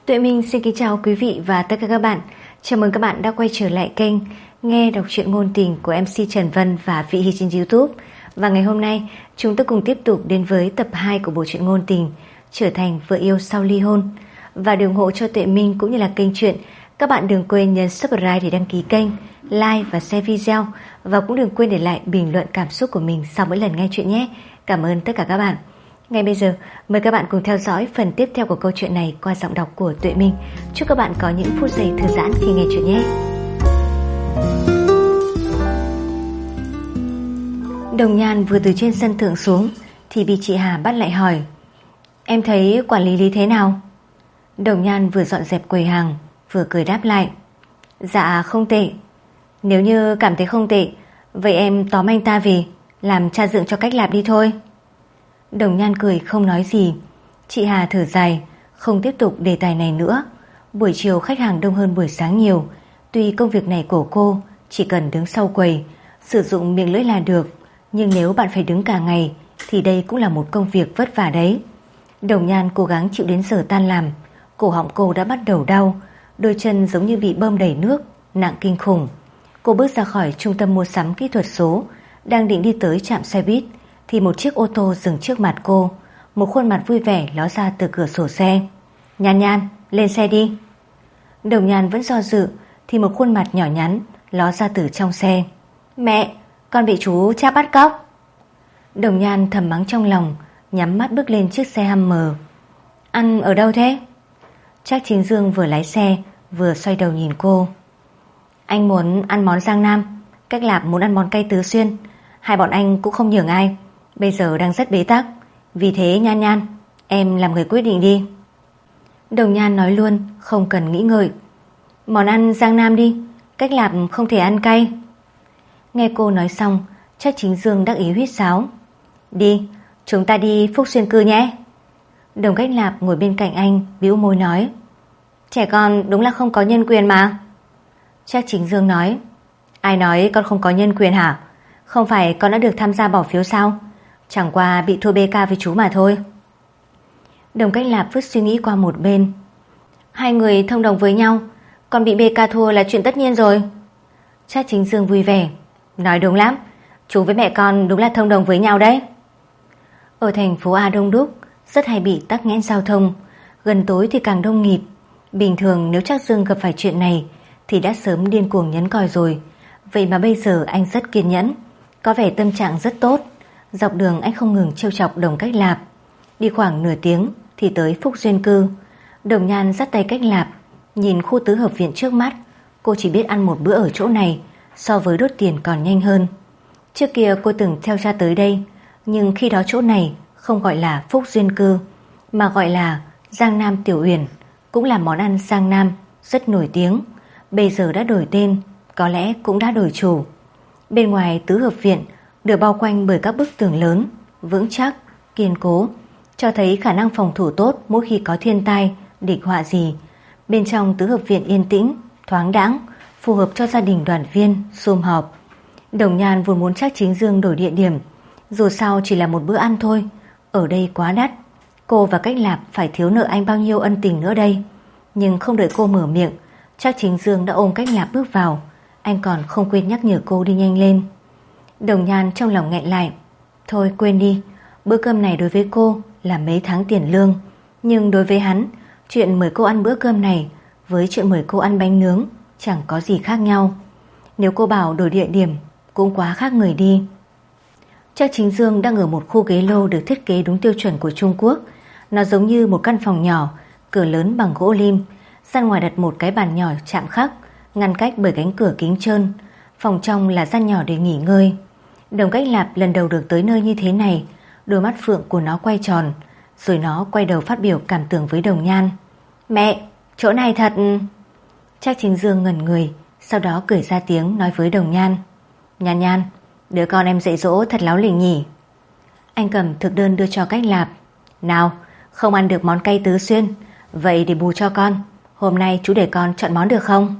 Tuệ Minh xin kính chào quý vị và tất cả các bạn. Chào mừng các bạn đã quay trở lại kênh Nghe đọc truyện ngôn tình của MC Trần Vân và Vị Hy trên YouTube. Và ngày hôm nay chúng ta cùng tiếp tục đến với tập 2 của bộ truyện ngôn tình Trở thành vợ yêu sau ly hôn. Và để ủng hộ cho Tuệ Minh cũng như là kênh truyện, các bạn đừng quên nhấn subscribe để đăng ký kênh, like và share video. Và cũng đừng quên để lại bình luận cảm xúc của mình sau mỗi lần nghe chuyện nhé. Cảm ơn tất cả các bạn. Ngay bây giờ, mời các bạn cùng theo dõi phần tiếp theo của câu chuyện này qua giọng đọc của Tuệ Minh. Chúc các bạn có những phút giây thư giãn khi nghe chuyện nhé. Đồng Nhan vừa từ trên sân thượng xuống thì bị chị Hà bắt lại hỏi: "Em thấy quản lý Lý thế nào?" Đồng Nhan vừa dọn dẹp quầy hàng vừa cười đáp lại: "Dạ không tệ." "Nếu như cảm thấy không tệ, vậy em tóm anh ta về làm cha dượng cho Cách Lạp đi thôi." Đồng Nhan cười không nói gì. Chị Hà thở dài, không tiếp tục đề tài này nữa. Buổi chiều khách hàng đông hơn buổi sáng nhiều. Tuy công việc này của cô chỉ cần đứng sau quầy, sử dụng miệng lưỡi là được, nhưng nếu bạn phải đứng cả ngày thì đây cũng là một công việc vất vả đấy. Đồng Nhan cố gắng chịu đến giờ tan làm. Cổ họng cô đã bắt đầu đau, đôi chân giống như bị bơm đầy nước, nặng kinh khủng. Cô bước ra khỏi trung tâm mua sắm kỹ thuật số, đang định đi tới trạm xe buýt thì một chiếc ô tô dừng trước mặt cô. Một khuôn mặt vui vẻ ló ra từ cửa sổ xe. "Nhan Nhan, lên xe đi." Đồng Nhan vẫn do dự thì một khuôn mặt nhỏ nhắn ló ra từ trong xe. "Mẹ, con bị chú Trác bắt cóc." Đồng Nhan thầm mắng trong lòng, nhắm mắt bước lên chiếc xe Hummer. "Ăn ở đâu thế?" Trác Chính Dương vừa lái xe vừa xoay đầu nhìn cô. "Anh muốn ăn món Giang Nam, Cách Lạp muốn ăn món cay Tứ Xuyên. Hai bọn anh cũng không nhường ai, bây giờ đang rất bế tắc. Vì thế Nhan Nhan, em làm người quyết định đi." Đồng Nhan nói luôn, không cần nghĩ ngợi: "Món ăn Giang Nam đi, Cách Lạp không thể ăn cay." Nghe cô nói xong, Trác Chính Dương đắc ý huýt sáo: "Đi, chúng ta đi Phúc Xuyên Cư nhé." Đồng Cách Lạp ngồi bên cạnh anh bĩu môi nói: "Trẻ con đúng là không có nhân quyền mà." Trác Chính Dương nói: "Ai nói con không có nhân quyền hả? Không phải con đã được tham gia bỏ phiếu sao? Chẳng qua bị thua BK với chú mà thôi." Đồng Cách Lạp vứt suy nghĩ qua một bên: "Hai người thông đồng với nhau, còn bị BK thua là chuyện tất nhiên rồi." Trác Chính Dương vui vẻ: "Nói đúng lắm, chú với mẹ con đúng là thông đồng với nhau đấy." Ở thành phố A đông đúc, rất hay bị tắc nghẽn giao thông, gần tối thì càng đông nghịt. Bình thường nếu Trác Dương gặp phải chuyện này thì đã sớm điên cuồng nhấn còi rồi. Vậy mà bây giờ anh rất kiên nhẫn, có vẻ tâm trạng rất tốt. Dọc đường anh không ngừng trêu chọc Đồng Cách Lạp. Đi khoảng nửa tiếng thì tới Phúc Duyên Cư. Đồng Nhan dắt tay Cách Lạp, nhìn khu tứ hợp viện trước mắt. Cô chỉ biết ăn một bữa ở chỗ này, so với đốt tiền còn nhanh hơn. Trước kia cô từng theo cha tới đây, nhưng khi đó chỗ này không gọi là Phúc Duyên Cư, mà gọi là Giang Nam Tiểu Uyển, cũng là món ăn Giang Nam rất nổi tiếng. Bây giờ đã đổi tên, có lẽ cũng đã đổi chủ. Bên ngoài tứ hợp viện được bao quanh bởi các bức tường lớn, vững chắc, kiên cố, cho thấy khả năng phòng thủ tốt mỗi khi có thiên tai, địch họa gì. Bên trong tứ hợp viện yên tĩnh, thoáng đãng, phù hợp cho gia đình đoàn viên sum họp. Đồng Nhan vốn muốn Trác Chính Dương đổi địa điểm, dù sao chỉ là một bữa ăn thôi, ở đây quá đắt. Cô và Cách Lạp phải thiếu nợ anh bao nhiêu ân tình nữa đây. Nhưng không đợi cô mở miệng, Trác Chính Dương đã ôm Cách Lạp bước vào. Anh còn không quên nhắc nhở cô đi nhanh lên. Đồng Nhan trong lòng nghẹn lại: thôi quên đi, bữa cơm này đối với cô là mấy tháng tiền lương. Nhưng đối với hắn, chuyện mời cô ăn bữa cơm này với chuyện mời cô ăn bánh nướng chẳng có gì khác nhau. Nếu cô bảo đổi địa điểm cũng quá khác người đi. Trác Chính Dương đang ở một khu ghế lô được thiết kế đúng tiêu chuẩn của Trung Quốc. Nó giống như một căn phòng nhỏ, cửa lớn bằng gỗ lim, gian ngoài đặt một cái bàn nhỏ chạm khắc, ngăn cách bởi cánh cửa kính trơn. Phòng trong là gian nhỏ để nghỉ ngơi. Đồng Cách Lạp lần đầu được tới nơi như thế này, đôi mắt phượng của nó quay tròn, rồi nó quay đầu phát biểu cảm tưởng với Đồng Nhan: "Mẹ, chỗ này thật..." Trác Chính Dương ngẩn người, sau đó cười ra tiếng nói với Đồng Nhan: "Nhan Nhan, đứa con em dạy dỗ thật láo lỉnh nhỉ." Anh cầm thực đơn đưa cho Cách Lạp: "Nào, không ăn được món cay Tứ Xuyên, vậy để bù cho con, hôm nay chú để con chọn món được không?"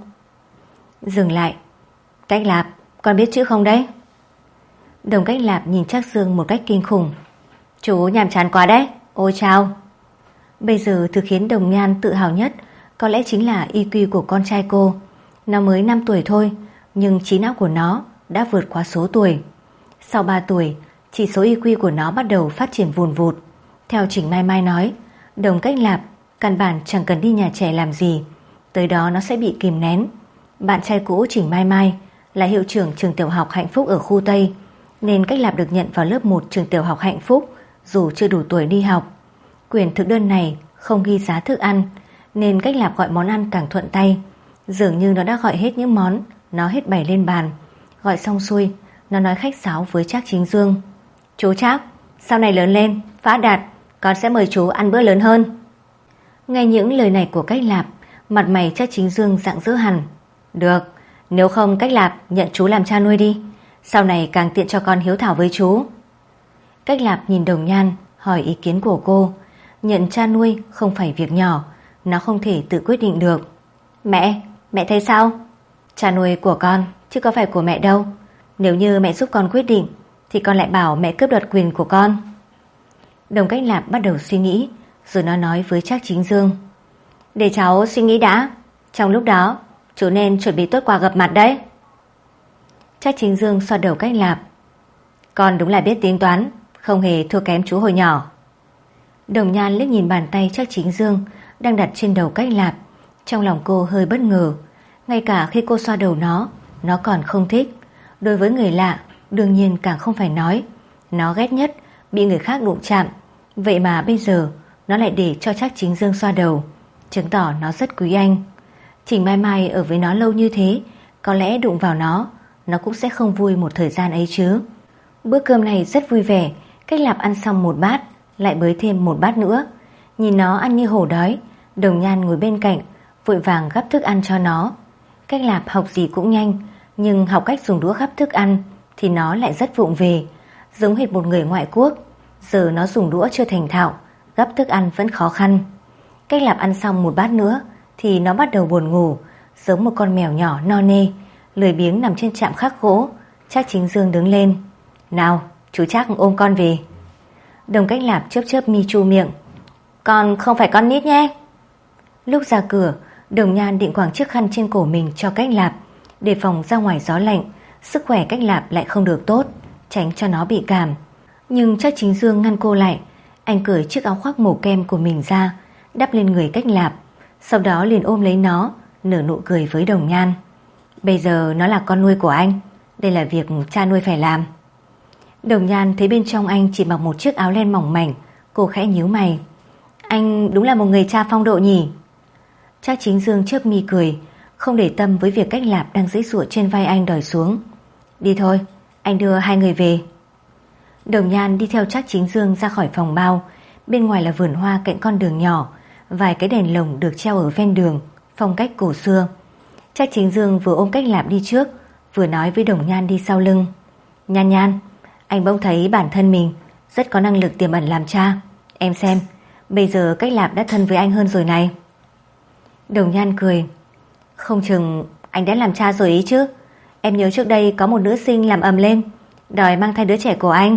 Dừng lại: "Cách Lạp, con biết chữ không đấy?" Đồng Cách Lạp nhìn Trác Dương một cách kinh khủng: "Chú nhàm chán quá đấy, ôi chao." Bây giờ thứ khiến Đồng Nhan tự hào nhất Có lẽ chính là IQ của con trai cô. Nó mới 5 tuổi thôi, nhưng trí não của nó đã vượt quá số tuổi. Sau 3 tuổi, chỉ số IQ của nó bắt đầu phát triển vùn vụt. Theo Trình Mai Mai nói, Đồng Cách Lạp căn bản chẳng cần đi nhà trẻ làm gì, tới đó nó sẽ bị kìm nén. Bạn trai cũ Trình Mai Mai là hiệu trưởng trường tiểu học Hạnh Phúc ở khu Tây, nên Cách Lạp được nhận vào lớp 1 trường tiểu học Hạnh Phúc dù chưa đủ tuổi đi học. Quyển thực đơn này không ghi giá thức ăn, nên Cách Lạp gọi món ăn càng thuận tay. Dường như nó đã gọi hết những món nó hết bày lên bàn. Gọi xong xuôi, nó nói khách sáo với Trác Chính Dương: "Chú Trác, sau này lớn lên, phát đạt, con sẽ mời chú ăn bữa lớn hơn." Nghe những lời này của Cách Lạp, mặt mày Trác Chính Dương rạng rỡ hẳn. "Được, nếu không Cách Lạp nhận chú làm cha nuôi đi, sau này càng tiện cho con hiếu thảo với chú." Cách Lạp nhìn Đồng Nhan hỏi ý kiến của cô. Nhận cha nuôi không phải việc nhỏ, nó không thể tự quyết định được. Mẹ thấy sao? Cha nuôi của con chứ có phải của mẹ đâu. Nếu như mẹ giúp con quyết định thì con lại bảo mẹ cướp đoạt quyền của con." Đồng Cách Lạp bắt đầu suy nghĩ, rồi nó nói với Trác Chính Dương: "Để cháu suy nghĩ đã, trong lúc đó chú nên chuẩn bị tốt quà gặp mặt đấy." Trác Chính Dương xoa đầu Cách Lạp: "Con đúng là biết tính toán, không hề thua kém chú hồi nhỏ." Đồng Nhan liếc nhìn bàn tay Trác Chính Dương đang đặt trên đầu Cách Lạp, trong lòng cô hơi bất ngờ. Ngay cả khi cô xoa đầu nó còn không thích. Đối với người lạ đương nhiên càng không phải nói. Nó ghét nhất bị người khác đụng chạm. Vậy mà bây giờ nó lại để cho Trác Chính Dương xoa đầu, chứng tỏ nó rất quý anh. Trình Mai Mai ở với nó lâu như thế, có lẽ đụng vào nó cũng sẽ không vui một thời gian ấy chứ. Bữa cơm này rất vui vẻ. Cách Lạp ăn xong một bát, lại bới thêm một bát nữa. Nhìn nó ăn như hổ đói, Đồng Nhan ngồi bên cạnh vội vàng gắp thức ăn cho nó. Cách Lạp học gì cũng nhanh, nhưng học cách dùng đũa gắp thức ăn thì nó lại rất vụng về, giống hệt một người ngoại quốc. Giờ nó dùng đũa chưa thành thạo, gắp thức ăn vẫn khó khăn. Cách Lạp ăn xong một bát nữa thì nó bắt đầu buồn ngủ, giống một con mèo nhỏ no nê, lười biếng nằm trên chạm khắc gỗ. Trác Chính Dương đứng lên: "Nào, chú Trác ôm con về." Đồng Cách Lạp chớp chớp mi chu miệng: "Con không phải con nít nhé." Lúc ra cửa, Đồng Nhan định quàng chiếc khăn trên cổ mình cho Cách Lạp, đề phòng ra ngoài gió lạnh, sức khỏe Cách Lạp lại không được tốt, tránh cho nó bị cảm. Nhưng Trác Chính Dương ngăn cô lại. Anh cởi chiếc áo khoác màu kem của mình ra, đắp lên người Cách Lạp, sau đó liền ôm lấy nó, nở nụ cười với Đồng Nhan: "Bây giờ nó là con nuôi của anh, đây là việc cha nuôi phải làm." Đồng Nhan thấy bên trong anh chỉ mặc một chiếc áo len mỏng mảnh, cô khẽ nhíu mày: "Anh đúng là một người cha phong độ nhỉ?" Trác Chính Dương chớp mi cười, không để tâm với việc Cách Lạp đang giãy giụa trên vai anh đòi xuống. "Đi thôi, anh đưa hai người về." Đồng Nhan đi theo Trác Chính Dương ra khỏi phòng bao. Bên ngoài là vườn hoa cạnh con đường nhỏ, vài cái đèn lồng được treo ở ven đường, phong cách cổ xưa. Trác Chính Dương vừa ôm Cách Lạp đi trước, vừa nói với Đồng Nhan đi sau lưng: "Nhan Nhan, anh bỗng thấy bản thân mình rất có năng lực tiềm ẩn làm cha. Em xem, bây giờ Cách Lạp đã thân với anh hơn rồi này." Đồng Nhan cười: "Không chừng anh đã làm cha rồi ý chứ. Em nhớ trước đây có một nữ sinh làm ầm lên, đòi mang thai đứa trẻ của anh."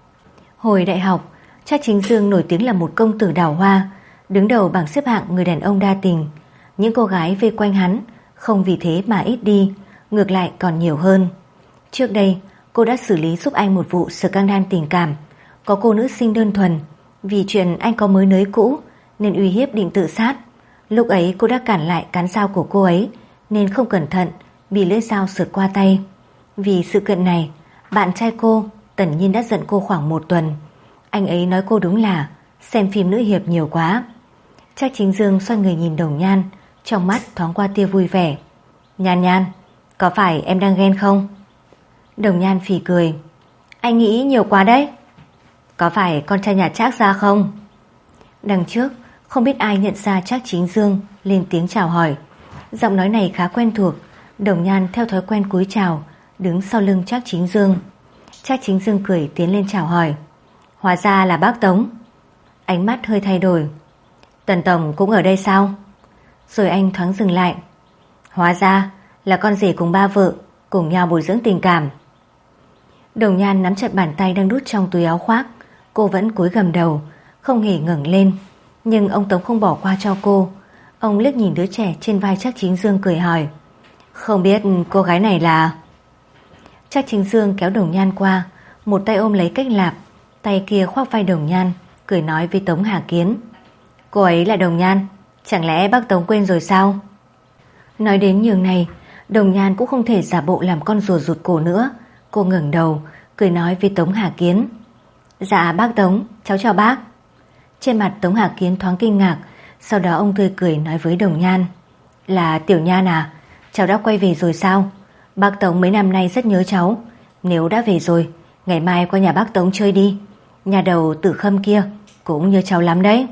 Hồi đại học, Trác Chính Dương nổi tiếng là một công tử đào hoa, đứng đầu bảng xếp hạng người đàn ông đa tình. Những cô gái vây quanh hắn không vì thế mà ít đi, ngược lại còn nhiều hơn. Trước đây, cô đã xử lý giúp anh một vụ scandal tình cảm. Có cô nữ sinh đơn thuần, vì chuyện anh có mới nới cũ nên uy hiếp định tự sát. Lúc ấy cô đã cản lại cán dao của cô ấy, nên không cẩn thận bị lưỡi dao sượt qua tay. Vì sự kiện này, bạn trai cô Tần Nhiên đã giận cô khoảng 1 tuần. Anh ấy nói cô đúng là xem phim nữ hiệp nhiều quá. Trác Chính Dương xoay người nhìn Đồng Nhan, trong mắt thoáng qua tia vui vẻ: "Nhan Nhan, có phải em đang ghen không?" Đồng Nhan phì cười: "Anh nghĩ nhiều quá đấy." "Có phải con trai nhà Trác ra không?" Đằng trước không biết ai nhận ra Trác Chính Dương, lên tiếng chào hỏi. Giọng nói này khá quen thuộc. Đồng Nhan theo thói quen cúi chào, đứng sau lưng Trác Chính Dương. Trác Chính Dương cười tiến lên chào hỏi: "Hóa ra là bác Tống." Ánh mắt hơi thay đổi: "Tần tổng cũng ở đây sao?" Rồi anh thoáng dừng lại: "Hóa ra là con rể cùng ba vợ cùng nhau bồi dưỡng tình cảm." Đồng Nhan nắm chặt bàn tay đang đút trong túi áo khoác. Cô vẫn cúi gằm đầu, không hề ngẩng lên. Nhưng ông Tống không bỏ qua cho cô. Ông liếc nhìn đứa trẻ trên vai Trác Chính Dương cười hỏi: Không biết cô gái này là... Trác Chính Dương kéo Đồng Nhan qua, một tay ôm lấy Cách Lạp, tay kia khoác vai Đồng Nhan, cười nói với Tống Hà Kiến: Cô ấy là Đồng Nhan, chẳng lẽ bác Tống quên rồi sao? Nói đến nhường này, Đồng Nhan cũng không thể giả bộ làm con rùa rụt cổ nữa. Cô ngẩng đầu, cười nói với Tống Hà Kiến: Dạ bác Tống, cháu chào bác. Trên mặt Tống Hà Kiến thoáng kinh ngạc, sau đó ông tươi cười nói với Đồng Nhan: Là Tiểu Nhan à, cháu đã quay về rồi sao? Bác Tống mấy năm nay rất nhớ cháu. Nếu đã về rồi, ngày mai qua nhà bác Tống chơi đi. Nhà đầu Tử Khâm kia cũng nhớ cháu lắm đấy.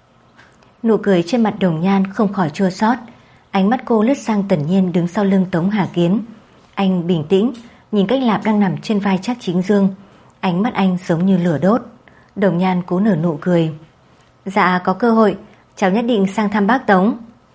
Nụ cười trên mặt Đồng Nhan không khỏi chua xót. Ánh mắt cô lướt sang Tần Nhiên đứng sau lưng Tống Hà Kiến. Anh bình tĩnh nhìn Cách Lạp đang nằm trên vai Trác Chính Dương. Ánh mắt anh giống như lửa đốt. Đồng Nhan cố nở nụ cười: Dạ có cơ hội cháu nhất định sang thăm bác Tống.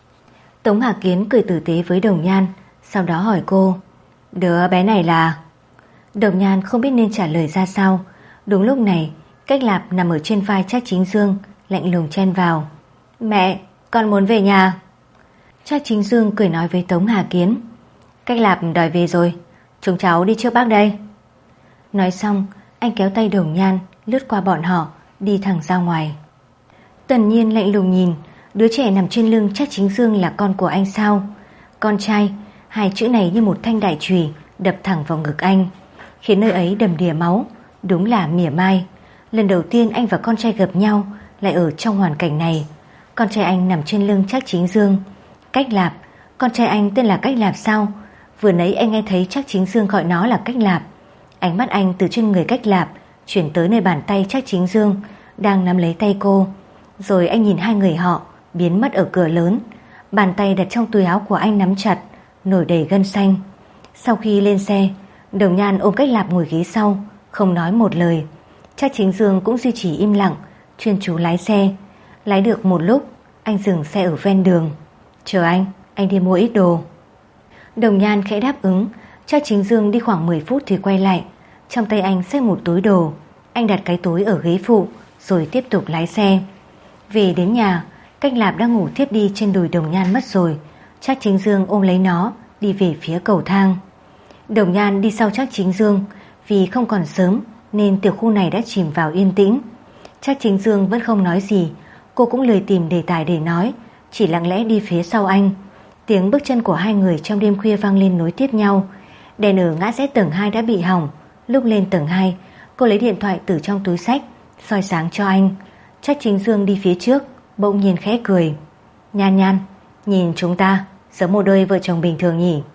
Tống Hà Kiến cười tử tế với Đồng Nhan, sau đó hỏi cô: Đứa bé này là... Đồng Nhan không biết nên trả lời ra sao. Đúng lúc này, Cách Lạp nằm ở trên vai Trác Chính Dương lạnh lùng chen vào: Mẹ, con muốn về nhà. Trác Chính Dương cười nói với Tống Hà Kiến: Cách Lạp đòi về rồi, chúng cháu đi trước bác đây. Nói xong, anh kéo tay Đồng Nhan lướt qua bọn họ, đi thẳng ra ngoài. Tần Nhiên lạnh lùng nhìn đứa trẻ nằm trên lưng Trác Chính Dương là con của anh sao? Con trai, hai chữ này như một thanh đại chùy đập thẳng vào ngực anh, khiến nơi ấy đầm đìa máu. Đúng là mỉa mai. Lần đầu tiên anh và con trai gặp nhau lại ở trong hoàn cảnh này. Con trai anh nằm trên lưng Trác Chính Dương. Cách Lạp, con trai anh tên là Cách Lạp sao? Vừa nãy anh nghe thấy Trác Chính Dương gọi nó là Cách Lạp. Ánh mắt anh từ trên người Cách Lạp chuyển tới nơi bàn tay Trác Chính Dương đang nắm lấy tay cô. Rồi anh nhìn hai người họ biến mất ở cửa lớn. Bàn tay đặt trong túi áo của anh nắm chặt, nổi đầy gân xanh. Sau khi lên xe, Đồng Nhan ôm Cách Lạp ngồi ghế sau, không nói một lời. Trác Chính Dương cũng duy trì im lặng, chuyên chú lái xe. Lái được một lúc, anh dừng xe ở ven đường. Chờ anh đi mua ít đồ. Đồng Nhan khẽ đáp ứng. Trác Chính Dương đi khoảng 10 phút thì quay lại. Trong tay anh xách một túi đồ. Anh đặt cái túi ở ghế phụ rồi tiếp tục lái xe. Về đến nhà, Cách Lạp đang ngủ thiếp đi trên đùi Đồng Nhan mất rồi. Trác Chính Dương ôm lấy nó đi về phía cầu thang. Đồng Nhan đi sau Trác Chính Dương. Vì không còn sớm nên tiểu khu này đã chìm vào yên tĩnh. Trác Chính Dương vẫn không nói gì. Cô cũng lười tìm đề tài để nói, chỉ lặng lẽ đi phía sau anh. Tiếng bước chân của hai người trong đêm khuya vang lên nối tiếp nhau. Đèn ở ngã rẽ tầng 2 đã bị hỏng. Lúc lên tầng 2, cô lấy điện thoại từ trong túi xách soi sáng cho anh. Trác Chính Dương đi phía trước, bỗng nhiên khẽ cười: Nhan Nhan, nhìn chúng ta giống một đôi vợ chồng bình thường nhỉ?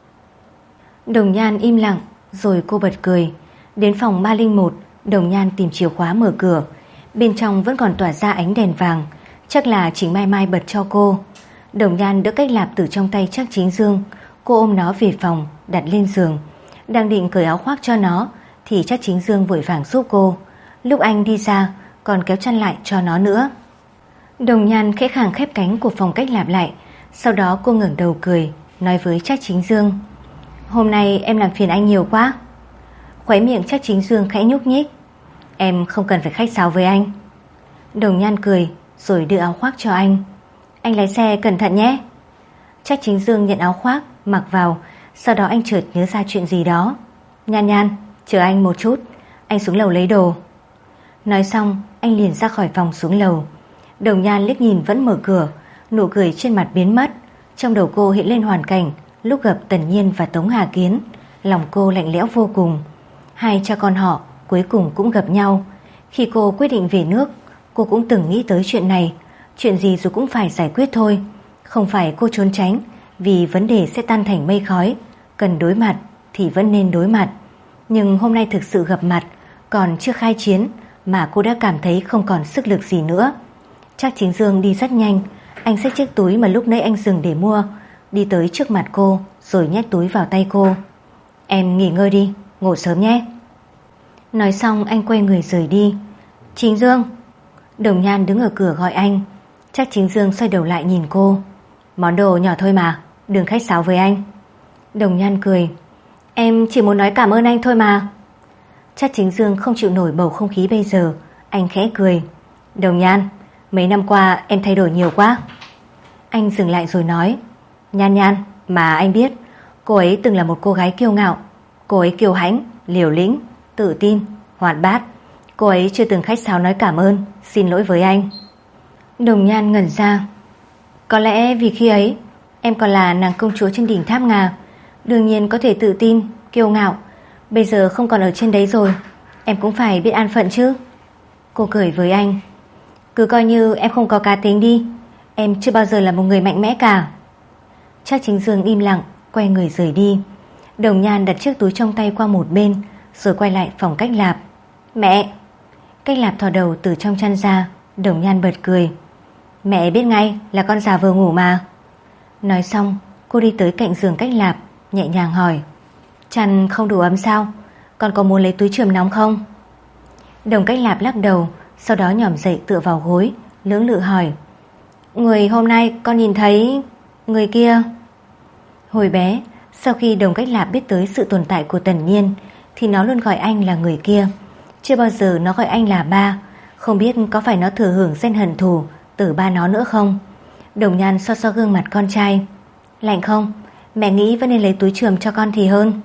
Đồng Nhan im lặng, rồi cô bật cười. Đến phòng 301, Đồng Nhan tìm chìa khóa mở cửa. Bên trong vẫn còn tỏa ra ánh đèn vàng. Chắc là Trình Mai Mai bật cho cô. Đồng Nhan đỡ Cách Lạp từ trong tay Trác Chính Dương. Cô ôm nó về phòng, đặt lên giường. Đang định cởi áo khoác cho nó thì Trác Chính Dương vội vàng giúp cô. Lúc anh đi ra còn kéo chăn lại cho nó nữa. Đồng Nhan khẽ khàng khép cánh của phòng Cách Lạp lại. Sau đó cô ngẩng đầu cười, nói với Trác Chính Dương: Hôm nay em làm phiền anh nhiều quá. Khóe miệng Trác Chính Dương khẽ nhúc nhích: Em không cần phải khách sáo với anh. Đồng Nhan cười rồi đưa áo khoác cho anh. Anh lái xe cẩn thận nhé. Trác Chính Dương nhận áo khoác mặc vào. Sau đó anh chợt nhớ ra chuyện gì đó. Nhan Nhan, chờ anh một chút, anh xuống lầu lấy đồ. Nói xong anh liền ra khỏi phòng xuống lầu. Đồng Nhan liếc nhìn vẫn mở cửa, nụ cười trên mặt biến mất. Trong đầu cô hiện lên hoàn cảnh lúc gặp Tần Nhiên và Tống Hà Kiến. Lòng cô lạnh lẽo vô cùng. Hai cha con họ cuối cùng cũng gặp nhau. Khi cô quyết định về nước, cô cũng từng nghĩ tới chuyện này. Chuyện gì rồi cũng phải giải quyết thôi. Không phải cô trốn tránh, vì vấn đề sẽ tan thành mây khói. Cần đối mặt thì vẫn nên đối mặt. Nhưng hôm nay thực sự gặp mặt, còn chưa khai chiến mà cô đã cảm thấy không còn sức lực gì nữa. Trác Chính Dương đi rất nhanh. Anh xách chiếc túi mà lúc nãy anh dừng để mua, đi tới trước mặt cô rồi nhét túi vào tay cô. Em nghỉ ngơi đi, ngủ sớm nhé. Nói xong anh quay người rời đi. Chính Dương. Đồng Nhan đứng ở cửa gọi anh. Trác Chính Dương xoay đầu lại nhìn cô. Món đồ nhỏ thôi mà, đừng khách sáo với anh. Đồng Nhan cười. Em chỉ muốn nói cảm ơn anh thôi mà. Trác Chính Dương không chịu nổi bầu không khí bây giờ. Anh khẽ cười. Đồng Nhan, mấy năm qua em thay đổi nhiều quá. Anh dừng lại rồi nói, Nhan Nhan, mà anh biết, cô ấy từng là một cô gái kiêu ngạo. Cô ấy kiêu hãnh, liều lĩnh, tự tin, hoạt bát. Cô ấy chưa từng khách sáo nói cảm ơn, xin lỗi với anh. Đồng Nhan ngẩn ra. Có lẽ vì khi ấy em còn là nàng công chúa trên đỉnh tháp Ngà, đương nhiên có thể tự tin, kiêu ngạo. Bây giờ không còn ở trên đấy rồi, em cũng phải biết an phận chứ. Cô cười với anh. Cứ coi như em không có cá tính đi, em chưa bao giờ là một người mạnh mẽ cả. Trác Chính Dương im lặng, quay người rời đi. Đồng Nhan đặt chiếc túi trong tay qua một bên, rồi quay lại phòng Cách Lạp. Mẹ! Cách Lạp thò đầu từ trong chăn ra. Đồng Nhan bật cười. Mẹ biết ngay là con già vừa ngủ mà. Nói xong, cô đi tới cạnh giường Cách Lạp, nhẹ nhàng hỏi, chăn không đủ ấm sao? Con có muốn lấy túi chườm nóng không? Đồng Cách Lạp lắc đầu, sau đó nhỏm dậy tựa vào gối, lưỡng lự hỏi, người hôm nay con nhìn thấy người kia. Hồi bé, sau khi Đồng Cách Lạp biết tới sự tồn tại của Tần Nhiên, thì nó luôn gọi anh là người kia. Chưa bao giờ nó gọi anh là ba. Không biết có phải nó thừa hưởng gen hận thù từ ba nó nữa không? Đồng Nhan xoa xoa gương mặt con trai. Lạnh không? Mẹ nghĩ vẫn nên lấy túi chườm cho con thì hơn.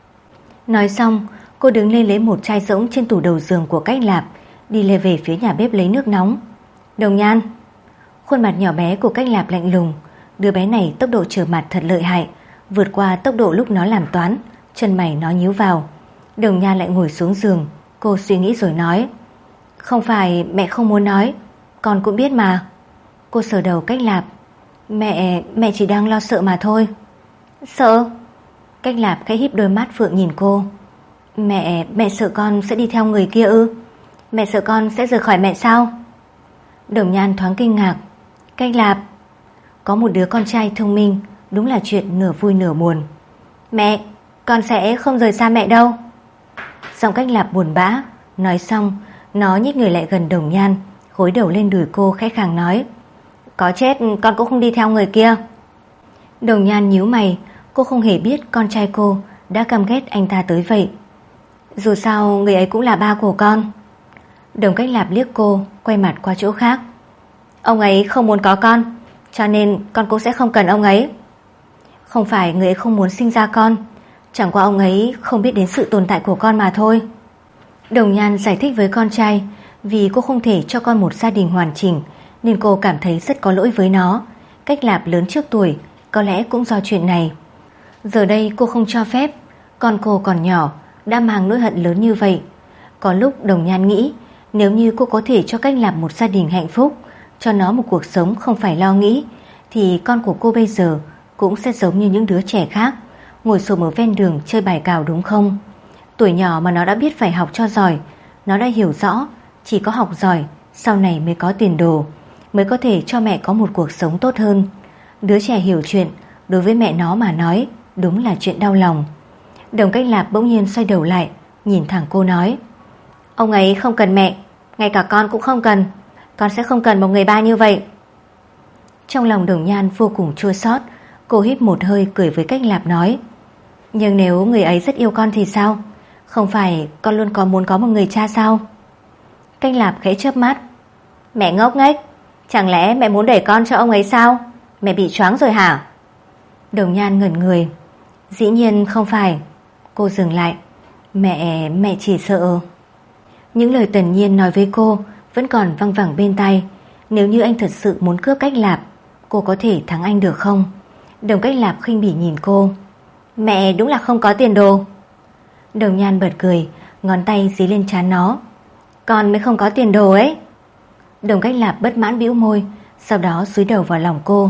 Nói xong, cô đứng lên lấy một chai rỗng trên tủ đầu giường của Cách Lạp, đi lê về phía nhà bếp lấy nước nóng. Đồng Nhan! Khuôn mặt nhỏ bé của Cách Lạp lạnh lùng. Đứa bé này tốc độ trở mặt thật lợi hại, vượt qua tốc độ lúc nó làm toán. Chân mày nó nhíu vào. Đồng Nhan lại ngồi xuống giường. Cô suy nghĩ rồi nói, không phải mẹ không muốn nói, con cũng biết mà. Cô sờ đầu Cách Lạp. Mẹ chỉ đang lo sợ mà thôi. Sợ? Cách Lạp khẽ híp đôi mắt phượng nhìn cô. Mẹ sợ con sẽ đi theo người kia ư? Mẹ sợ con sẽ rời khỏi mẹ sao? Đồng Nhan thoáng kinh ngạc. Cách Lạp, có một đứa con trai thông minh đúng là chuyện nửa vui nửa buồn. Mẹ, con sẽ không rời xa mẹ đâu. Giọng Cách Lạp buồn bã. Nói xong, nó nhích người lại gần Đồng Nhan, gối đầu lên đùi cô khẽ khàng nói, có chết con cũng không đi theo người kia. Đồng Nhan nhíu mày. Cô không hề biết con trai cô đã căm ghét anh ta tới vậy. Dù sao người ấy cũng là ba của con. Đồng Cách Lạp liếc cô, quay mặt qua chỗ khác. Ông ấy không muốn có con, cho nên con cũng sẽ không cần ông ấy. Không phải người ấy không muốn sinh ra con, chẳng qua ông ấy không biết đến sự tồn tại của con mà thôi. Đồng Nhan giải thích với con trai, vì cô không thể cho con một gia đình hoàn chỉnh, nên cô cảm thấy rất có lỗi với nó. Cách Lạp lớn trước tuổi, có lẽ cũng do chuyện này. Giờ đây cô không cho phép. Con cô còn nhỏ đã mang nỗi hận lớn như vậy. Có lúc Đồng Nhan nghĩ, nếu như cô có thể cho Cách Lạp một gia đình hạnh phúc, cho nó một cuộc sống không phải lo nghĩ, thì con của cô bây giờ cũng sẽ giống như những đứa trẻ khác, ngồi xổm ở ven đường chơi bài cào, đúng không? Tuổi nhỏ mà nó đã biết phải học cho giỏi. Nó đã hiểu rõ chỉ có học giỏi sau này mới có tiền đồ, mới có thể cho mẹ có một cuộc sống tốt hơn. Đứa trẻ hiểu chuyện đối với mẹ nó mà nói đúng là chuyện đau lòng. Đồng Cách Lạp bỗng nhiên xoay đầu lại, nhìn thẳng cô nói, ông ấy không cần mẹ, ngay cả con cũng không cần. Con sẽ không cần một người ba như vậy. Trong lòng Đồng Nhan vô cùng chua xót. Cô hít một hơi cười với Cách Lạp nói, nhưng nếu người ấy rất yêu con thì sao? Không phải con luôn có muốn có một người cha sao? Cách Lạp khẽ chớp mắt. Mẹ ngốc nghếch, chẳng lẽ mẹ muốn để con cho ông ấy sao? Mẹ bị choáng rồi hả? Đồng Nhan ngẩn người. Dĩ nhiên không phải. Cô dừng lại. Mẹ chỉ sợ. Những lời Tần Nhiên nói với cô vẫn còn văng vẳng bên tai. Nếu như anh thật sự muốn cướp Cách Lạp, cô có thể thắng anh được không? Đồng Cách Lạp khinh bỉ nhìn cô. Mẹ đúng là không có tiền đồ. Đồng Nhan bật cười, ngón tay dí lên trán nó. Con mới không có tiền đồ ấy. Đồng Cách Lạp bất mãn bĩu môi, sau đó dúi đầu vào lòng cô.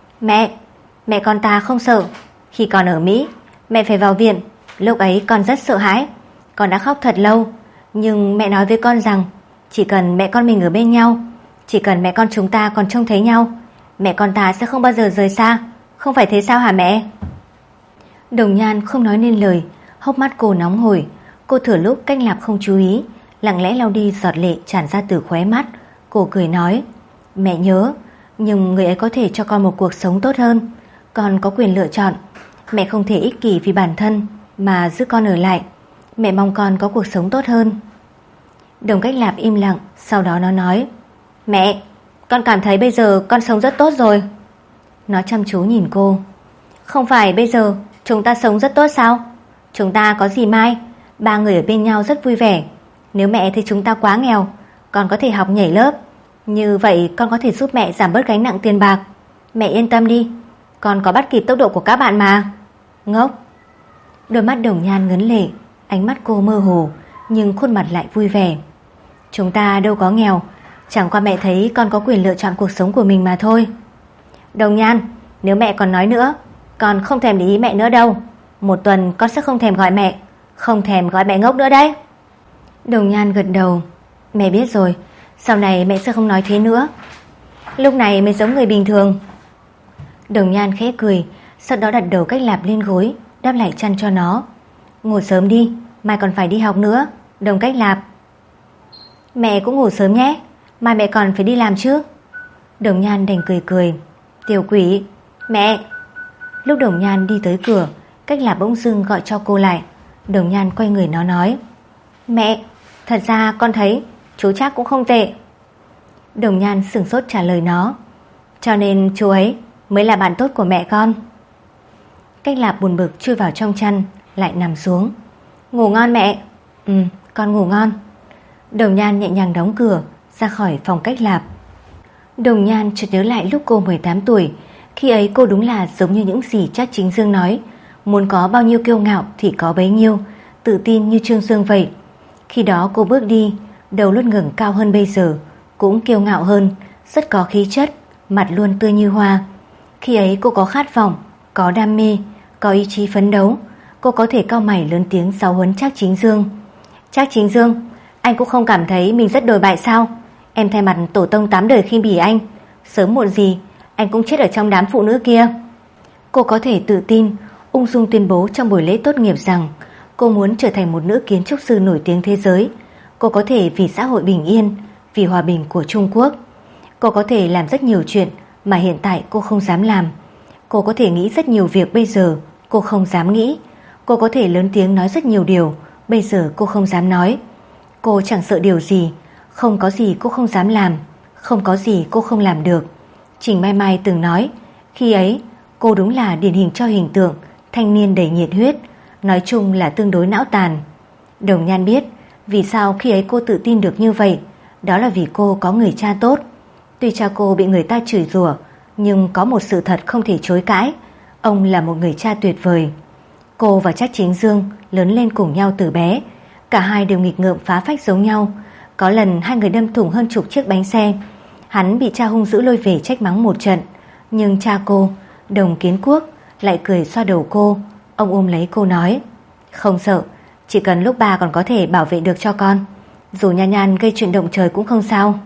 Mẹ con ta không sợ. Khi còn ở Mỹ, mẹ phải vào viện. Lúc ấy con rất sợ hãi. Con đã khóc thật lâu. Nhưng mẹ nói với con rằng chỉ cần mẹ con mình ở bên nhau, chỉ cần mẹ con chúng ta còn trông thấy nhau, mẹ con ta sẽ không bao giờ rời xa. Không phải thế sao hả mẹ? Đồng Nhan không nói nên lời. Hốc mắt cô nóng hổi. Cô thừa lúc Cách Lạp không chú ý, lặng lẽ lau đi giọt lệ tràn ra từ khóe mắt. Cô cười nói, mẹ nhớ, nhưng người ấy có thể cho con một cuộc sống tốt hơn. Con có quyền lựa chọn. Mẹ không thể ích kỷ vì bản thân mà giữ con ở lại. Mẹ mong con có cuộc sống tốt hơn. Đồng Cách Lạp im lặng. Sau đó nó nói, mẹ, con cảm thấy bây giờ con sống rất tốt rồi. Nó chăm chú nhìn cô. Không phải bây giờ chúng ta sống rất tốt sao? Chúng ta có dì Mai, ba người ở bên nhau rất vui vẻ. Nếu mẹ thấy chúng ta quá nghèo, con có thể học nhảy lớp. Như vậy con có thể giúp mẹ giảm bớt gánh nặng tiền bạc. Mẹ yên tâm đi, con có bắt kịp tốc độ của các bạn mà. Ngốc. Đôi mắt Đồng Nhan ngấn lệ, ánh mắt cô mơ hồ, nhưng khuôn mặt lại vui vẻ. Chúng ta đâu có nghèo, chẳng qua mẹ thấy con có quyền lựa chọn cuộc sống của mình mà thôi. Đồng Nhan, nếu mẹ còn nói nữa, con không thèm để ý mẹ nữa đâu. Một tuần con sẽ không thèm gọi mẹ, không thèm gọi mẹ ngốc nữa đấy. Đồng Nhan gật đầu. Mẹ biết rồi, sau này mẹ sẽ không nói thế nữa. Lúc này mới giống người bình thường. Đồng Nhan khẽ cười, sau đó đặt đầu Cách Lạp lên gối, đắp lại chăn cho nó. Ngủ sớm đi, mai còn phải đi học nữa, Đồng Cách Lạp. Mẹ cũng ngủ sớm nhé, mai mẹ còn phải đi làm chứ. Đồng Nhan đành cười cười. Tiểu quỷ, mẹ. Lúc Đồng Nhan đi tới cửa, Cách Lạp bỗng dưng gọi cho cô lại. Đồng Nhan quay người nó nói, mẹ, thật ra con thấy chú Trác cũng không tệ. Đồng Nhan sửng sốt trả lời nó, cho nên chú ấy mới là bạn tốt của mẹ con. Cách Lạp buồn bực chui vào trong chăn, lại nằm xuống. Ngủ ngon mẹ. Con ngủ ngon. Đồng Nhan nhẹ nhàng đóng cửa ra khỏi phòng Cách Lạp. Đồng Nhan chợt nhớ lại lúc cô 18 tuổi. Khi ấy cô đúng là giống như những gì Trác Chính Dương nói, muốn có bao nhiêu kiêu ngạo thì có bấy nhiêu, tự tin như Trương Dương vậy. Khi đó cô bước đi, đầu luôn ngẩng cao hơn bây giờ, cũng kiêu ngạo hơn, rất có khí chất, mặt luôn tươi như hoa. Khi ấy cô có khát vọng, có đam mê, có ý chí phấn đấu. Cô có thể cau mày lớn tiếng giáo huấn Trác Chính Dương. Trác Chính Dương, anh cũng không cảm thấy mình rất đồi bại sao? Em thay mặt tổ tông 8 đời khinh bỉ anh, sớm muộn gì anh cũng chết ở trong đám phụ nữ kia. Cô có thể tự tin, ung dung tuyên bố trong buổi lễ tốt nghiệp rằng cô muốn trở thành một nữ kiến trúc sư nổi tiếng thế giới. Cô có thể vì xã hội bình yên, vì hòa bình của Trung Quốc. Cô có thể làm rất nhiều chuyện mà hiện tại cô không dám làm. Cô có thể nghĩ rất nhiều việc bây giờ cô không dám nghĩ. Cô có thể lớn tiếng nói rất nhiều điều bây giờ cô không dám nói. Cô chẳng sợ điều gì, không có gì cô không dám làm, không có gì cô không làm được. Trình Mai Mai từng nói, khi ấy cô đúng là điển hình cho hình tượng thanh niên đầy nhiệt huyết, nói chung là tương đối não tàn. Đồng Nhan biết vì sao khi ấy cô tự tin được như vậy, đó là vì cô có người cha tốt. Tuy cha cô bị người ta chửi rủa, nhưng có một sự thật không thể chối cãi, ông là một người cha tuyệt vời. Cô và Trác Chính Dương lớn lên cùng nhau từ bé, cả hai đều nghịch ngợm phá phách giống nhau. Có lần hai người đâm thủng hơn chục chiếc bánh xe. Hắn bị cha hung dữ lôi về trách mắng một trận, nhưng cha cô, Đồng Kiến Quốc, lại cười xoa đầu cô. Ông ôm lấy cô nói, không sợ, chỉ cần lúc ba còn có thể bảo vệ được cho con, dù Nhan Nhan gây chuyện động trời cũng không sao.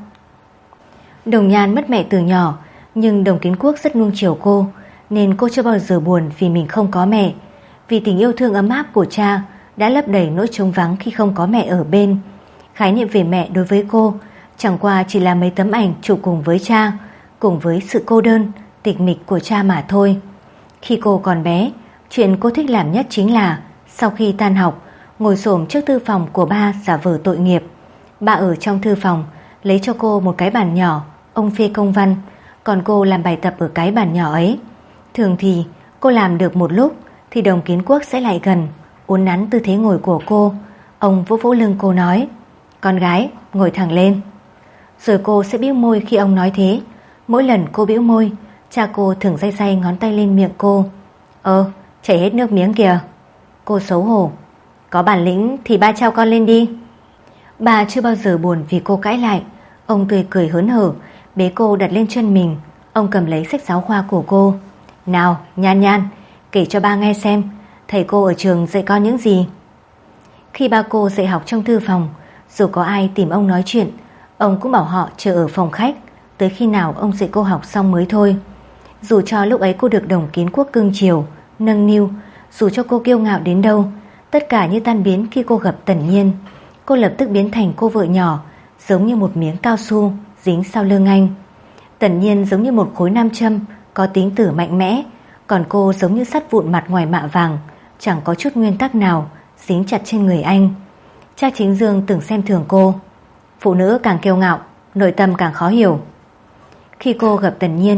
Đồng Nhan mất mẹ từ nhỏ, nhưng Đồng Kiến Quốc rất nuông chiều cô, nên cô chưa bao giờ buồn vì mình không có mẹ. Vì tình yêu thương ấm áp của cha đã lấp đầy nỗi trống vắng khi không có mẹ ở bên. Khái niệm về mẹ đối với cô chẳng qua chỉ là mấy tấm ảnh chụp cùng với cha, cùng với sự cô đơn, tịch mịch của cha mà thôi. Khi cô còn bé, chuyện cô thích làm nhất chính là sau khi tan học, ngồi xổm trước thư phòng của ba giả vờ tội nghiệp. Ba ở trong thư phòng lấy cho cô một cái bàn nhỏ, ông phê công văn, còn cô làm bài tập ở cái bàn nhỏ ấy. Thường thì cô làm được một lúc thì Đồng Kiến Quốc sẽ lại gần, uốn nắn tư thế ngồi của cô. Ông vỗ vỗ lưng cô nói, con gái, ngồi thẳng lên. Rồi cô sẽ bĩu môi khi ông nói thế. Mỗi lần cô bĩu môi, cha cô thường day day ngón tay lên miệng cô. Chảy hết nước miếng kìa. Cô xấu hổ. Có bản lĩnh thì ba trao con lên đi. Bà chưa bao giờ buồn vì cô cãi lại. Ông tươi cười hớn hở, bế cô đặt lên chân mình. Ông cầm lấy sách giáo khoa của cô. Nào, Nhan Nhan, kể cho ba nghe xem, thầy cô ở trường dạy con những gì. Khi ba cô dạy học trong thư phòng, dù có ai tìm ông nói chuyện, ông cũng bảo họ chờ ở phòng khách, tới khi nào ông dạy cô học xong mới thôi. Dù cho lúc ấy cô được Đồng Kiến Quốc cưng chiều, nâng niu, dù cho cô kiêu ngạo đến đâu, tất cả như tan biến khi cô gặp Tần Nhiên. Cô lập tức biến thành cô vợ nhỏ, giống như một miếng cao su dính sau lưng anh. Tần Nhiên giống như một khối nam châm, có tính tử mạnh mẽ, còn cô giống như sắt vụn mặt ngoài mạ vàng, chẳng có chút nguyên tắc nào dính chặt trên người anh. Trác Chính Dương từng xem thường cô, phụ nữ càng kiêu ngạo, nội tâm càng khó hiểu. Khi cô gặp Tần Nhiên,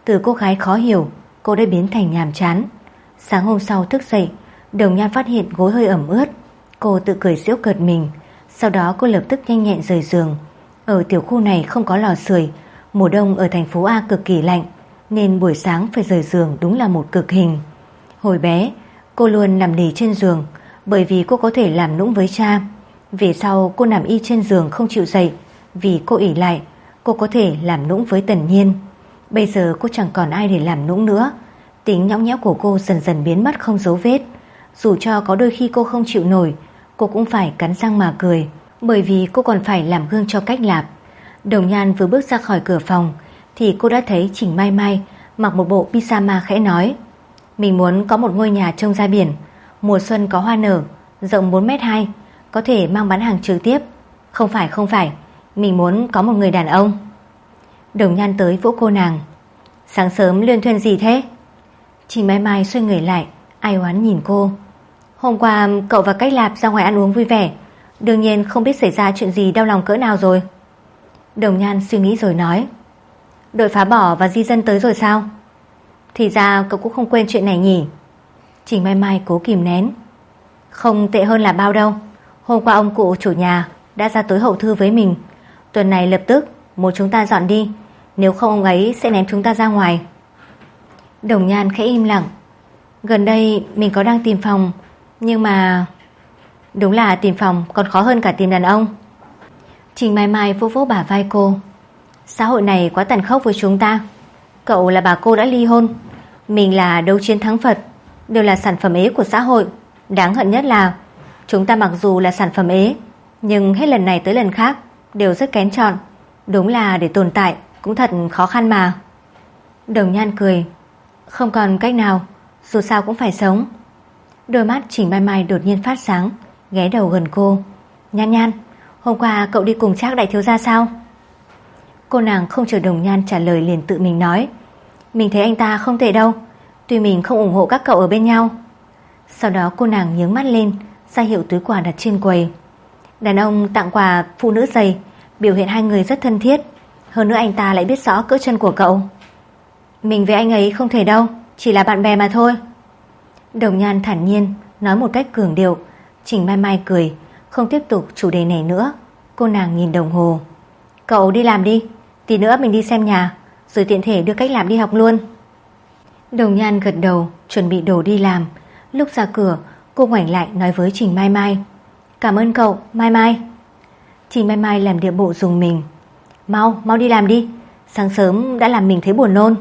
Từ cô gái khó hiểu, cô đã biến thành nhàm chán. Sáng hôm sau thức dậy, Đồng Nhan phát hiện gối hơi ẩm ướt. Cô tự cười giễu cợt mình. Sau đó cô lập tức nhanh nhẹn rời giường. Ở tiểu khu này không có lò sưởi, mùa đông ở thành phố A cực kỳ lạnh, nên buổi sáng phải rời giường đúng là một cực hình. Hồi bé, cô luôn nằm lì trên giường, bởi vì cô có thể làm nũng với cha. Về sau cô nằm y trên giường không chịu dậy, vì cô ỷ lại cô có thể làm nũng với Tần Nhiên. Bây giờ cô chẳng còn ai để làm nũng nữa. Tính nhõng nhẽo của cô dần dần biến mất không dấu vết. Dù cho có đôi khi cô không chịu nổi, cô cũng phải cắn răng mà cười, bởi vì cô còn phải làm gương cho Cách Lạp. Đồng Nhan vừa bước ra khỏi cửa phòng thì cô đã thấy Trình Mai Mai mặc một bộ pyjama khẽ nói: mình muốn có một ngôi nhà trông ra biển, mùa xuân có hoa nở, rộng 4m2, có thể mang bán hàng trực tiếp. Không phải, mình muốn có một người đàn ông. Đồng Nhan tới vỗ cô nàng: sáng sớm luyên thuyên gì thế? Trình Mai Mai xoay người lại, ai oán nhìn cô: hôm qua cậu và Cách Lạp ra ngoài ăn uống vui vẻ, đương nhiên không biết xảy ra chuyện gì đau lòng cỡ nào rồi. Đồng Nhan suy nghĩ rồi nói: đội phá bỏ và di dân tới rồi sao? Thì ra cậu cũng không quên chuyện này nhỉ? Trình Mai Mai cố kìm nén: không tệ hơn là bao đâu. Hôm qua ông cụ chủ nhà đã ra tối hậu thư với mình, tuần này lập tức muốn chúng ta dọn đi, nếu không ông ấy sẽ ném chúng ta ra ngoài. Đồng Nhan khẽ im lặng. Gần đây mình có đang tìm phòng, nhưng mà... đúng là tìm phòng còn khó hơn cả tìm đàn ông. Trình Mai Mai vỗ vỗ bả vai cô: xã hội này quá tàn khốc với chúng ta. Cậu là bà cô đã ly hôn, mình là đấu chiến thắng Phật, đều là sản phẩm ế của xã hội. Đáng hận nhất là chúng ta mặc dù là sản phẩm ế, nhưng hết lần này tới lần khác đều rất kén chọn. Đúng là để tồn tại cũng thật khó khăn mà. Đồng Nhan cười: không còn cách nào, dù sao cũng phải sống. Đôi mắt Trình Mai Mai đột nhiên phát sáng, ghé đầu gần cô: Nhan Nhan, hôm qua cậu đi cùng Trác đại thiếu gia sao? Cô nàng không chờ Đồng Nhan trả lời liền tự mình nói: mình thấy anh ta không tệ đâu, tuy mình không ủng hộ các cậu ở bên nhau. Sau đó cô nàng nhướng mắt lên, ra hiệu túi quà đặt trên quầy. Đàn ông tặng quà phụ nữ giày, biểu hiện hai người rất thân thiết. Hơn nữa anh ta lại biết rõ cỡ chân của cậu. Mình với anh ấy không thể đâu, chỉ là bạn bè mà thôi. Đồng Nhan thản nhiên nói một cách cường điệu. Trình Mai Mai cười, không tiếp tục chủ đề này nữa. Cô nàng nhìn đồng hồ: cậu đi làm đi, tí nữa mình đi xem nhà, rồi tiện thể đưa Cách Lạp đi học luôn. Đồng Nhan gật đầu, chuẩn bị đồ đi làm. Lúc ra cửa, cô ngoảnh lại nói với Trình Mai Mai: cảm ơn cậu, Mai Mai. Trình Mai Mai làm điệu bộ dùng mình: mau đi làm đi, sáng sớm đã làm mình thấy buồn nôn.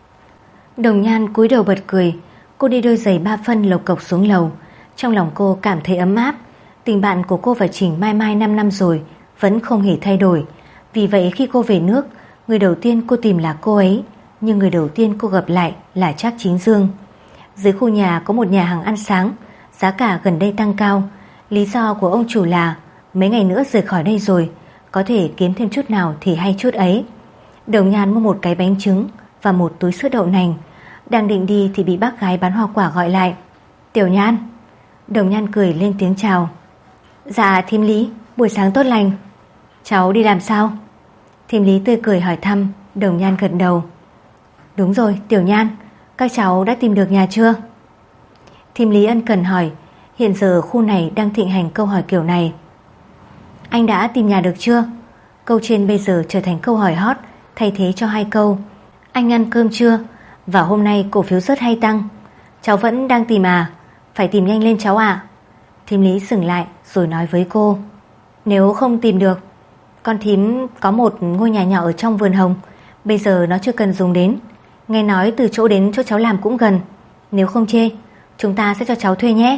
Đồng Nhan cúi đầu bật cười. Cô đi đôi giày 3 phân lộc cộc xuống lầu. Trong lòng cô cảm thấy ấm áp. Tình bạn của cô và Trình Mai Mai 5 năm rồi vẫn không hề thay đổi. Vì vậy khi cô về nước, người đầu tiên cô tìm là cô ấy, nhưng người đầu tiên cô gặp lại là Trác Chính Dương. Dưới khu nhà có một nhà hàng ăn sáng, giá cả gần đây tăng cao. Lý do của ông chủ là mấy ngày nữa rời khỏi đây rồi, có thể kiếm thêm chút nào thì hay chút ấy. Đồng Nhan mua một cái bánh trứng và một túi sữa đậu nành. Đang định đi thì bị bác gái bán hoa quả gọi lại: Tiểu Nhan. Đồng Nhan cười lên tiếng chào: dạ thím Lý, buổi sáng tốt lành. Cháu đi làm sao? Thím Lý tươi cười hỏi thăm. Đồng Nhan gật đầu: đúng rồi Tiểu Nhan, các cháu đã tìm được nhà chưa? Thím Lý ân cần hỏi. Hiện giờ khu này đang thịnh hành câu hỏi kiểu này. Anh đã tìm nhà được chưa? Câu trên bây giờ trở thành câu hỏi hot, thay thế cho 2 câu: anh ăn cơm chưa? Và hôm nay cổ phiếu rớt hay tăng? Cháu vẫn đang tìm à? Phải tìm nhanh lên cháu ạ. Thím Lý dừng lại rồi nói với cô: nếu không tìm được, con thím có một ngôi nhà nhỏ ở trong vườn hồng, bây giờ nó chưa cần dùng đến. Nghe nói từ chỗ đến chỗ cháu làm cũng gần. Nếu không chê, chúng ta sẽ cho cháu thuê nhé.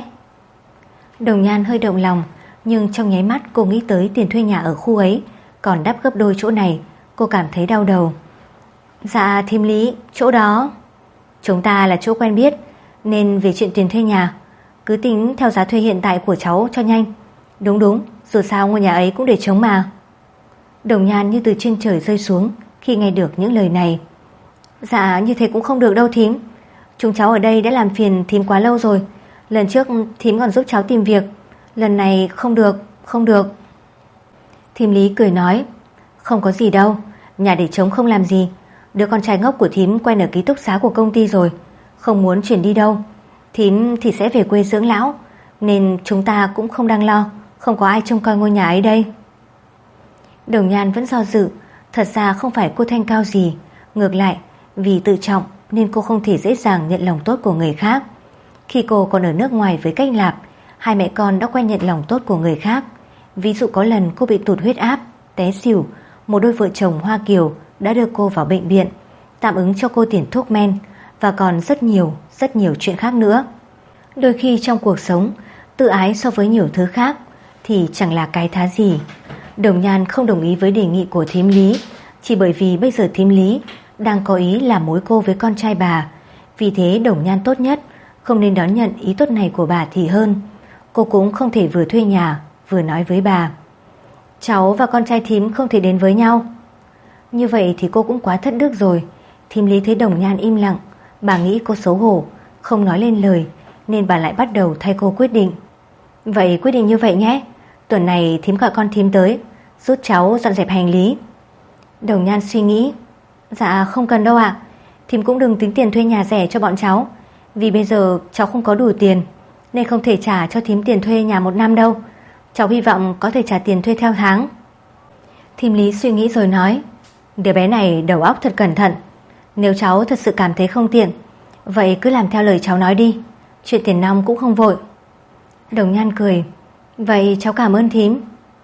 Đồng Nhan hơi động lòng, nhưng trong nháy mắt cô nghĩ tới tiền thuê nhà ở khu ấy còn đắt gấp đôi chỗ này. Cô cảm thấy đau đầu. Dạ thím Lý, chỗ đó chúng ta là chỗ quen biết, nên về chuyện tiền thuê nhà cứ tính theo giá thuê hiện tại của cháu cho nhanh. Đúng, dù sao ngôi nhà ấy cũng để trống mà. Đồng Nhan như từ trên trời rơi xuống khi nghe được những lời này. Dạ như thế cũng không được đâu thím. Chúng cháu ở đây đã làm phiền thím quá lâu rồi. Lần trước thím còn giúp cháu tìm việc, lần này không được. Thím Lý cười nói: không có gì đâu, nhà để trống không làm gì. Đứa con trai ngốc của thím quen ở ký túc xá của công ty rồi, không muốn chuyển đi đâu. Thím thì sẽ về quê dưỡng lão, nên chúng ta cũng không đang lo, không có ai trông coi ngôi nhà ấy đây. Đồng Nhan vẫn do dự. Thật ra không phải cô thanh cao gì, ngược lại vì tự trọng nên cô không thể dễ dàng nhận lòng tốt của người khác. Khi cô còn ở nước ngoài với Cách Lạp, hai mẹ con đã quen nhận lòng tốt của người khác. Ví dụ có lần cô bị tụt huyết áp, té xỉu, một đôi vợ chồng Hoa Kiều đã đưa cô vào bệnh viện, tạm ứng cho cô tiền thuốc men, và còn rất nhiều chuyện khác nữa. Đôi khi trong cuộc sống, tự ái so với nhiều thứ khác thì chẳng là cái thá gì. Đồng Nhan không đồng ý với đề nghị của thím Lý, chỉ bởi vì bây giờ thím Lý đang có ý làm mối cô với con trai bà. Vì thế Đồng Nhan tốt nhất không nên đón nhận ý tốt này của bà thì hơn. Cô cũng không thể vừa thuê nhà vừa nói với bà: cháu và con trai thím không thể đến với nhau. Như vậy thì cô cũng quá thất đức rồi. Thím Lý thấy Đồng Nhan im lặng, bà nghĩ cô xấu hổ, không nói lên lời, nên bà lại bắt đầu thay cô quyết định. Vậy quyết định như vậy nhé, tuần này thím gọi con thím tới giúp cháu dọn dẹp hành lý. Đồng Nhan suy nghĩ: dạ không cần đâu ạ. Thím cũng đừng tính tiền thuê nhà rẻ cho bọn cháu, vì bây giờ cháu không có đủ tiền, nên không thể trả cho thím tiền thuê nhà một năm đâu. Cháu hy vọng có thể trả tiền thuê theo tháng. Thím Lý suy nghĩ rồi nói: đứa bé này đầu óc thật cẩn thận. Nếu cháu thật sự cảm thấy không tiện, vậy cứ làm theo lời cháu nói đi, chuyện tiền nong cũng không vội. Đồng Nhan cười: vậy cháu cảm ơn thím.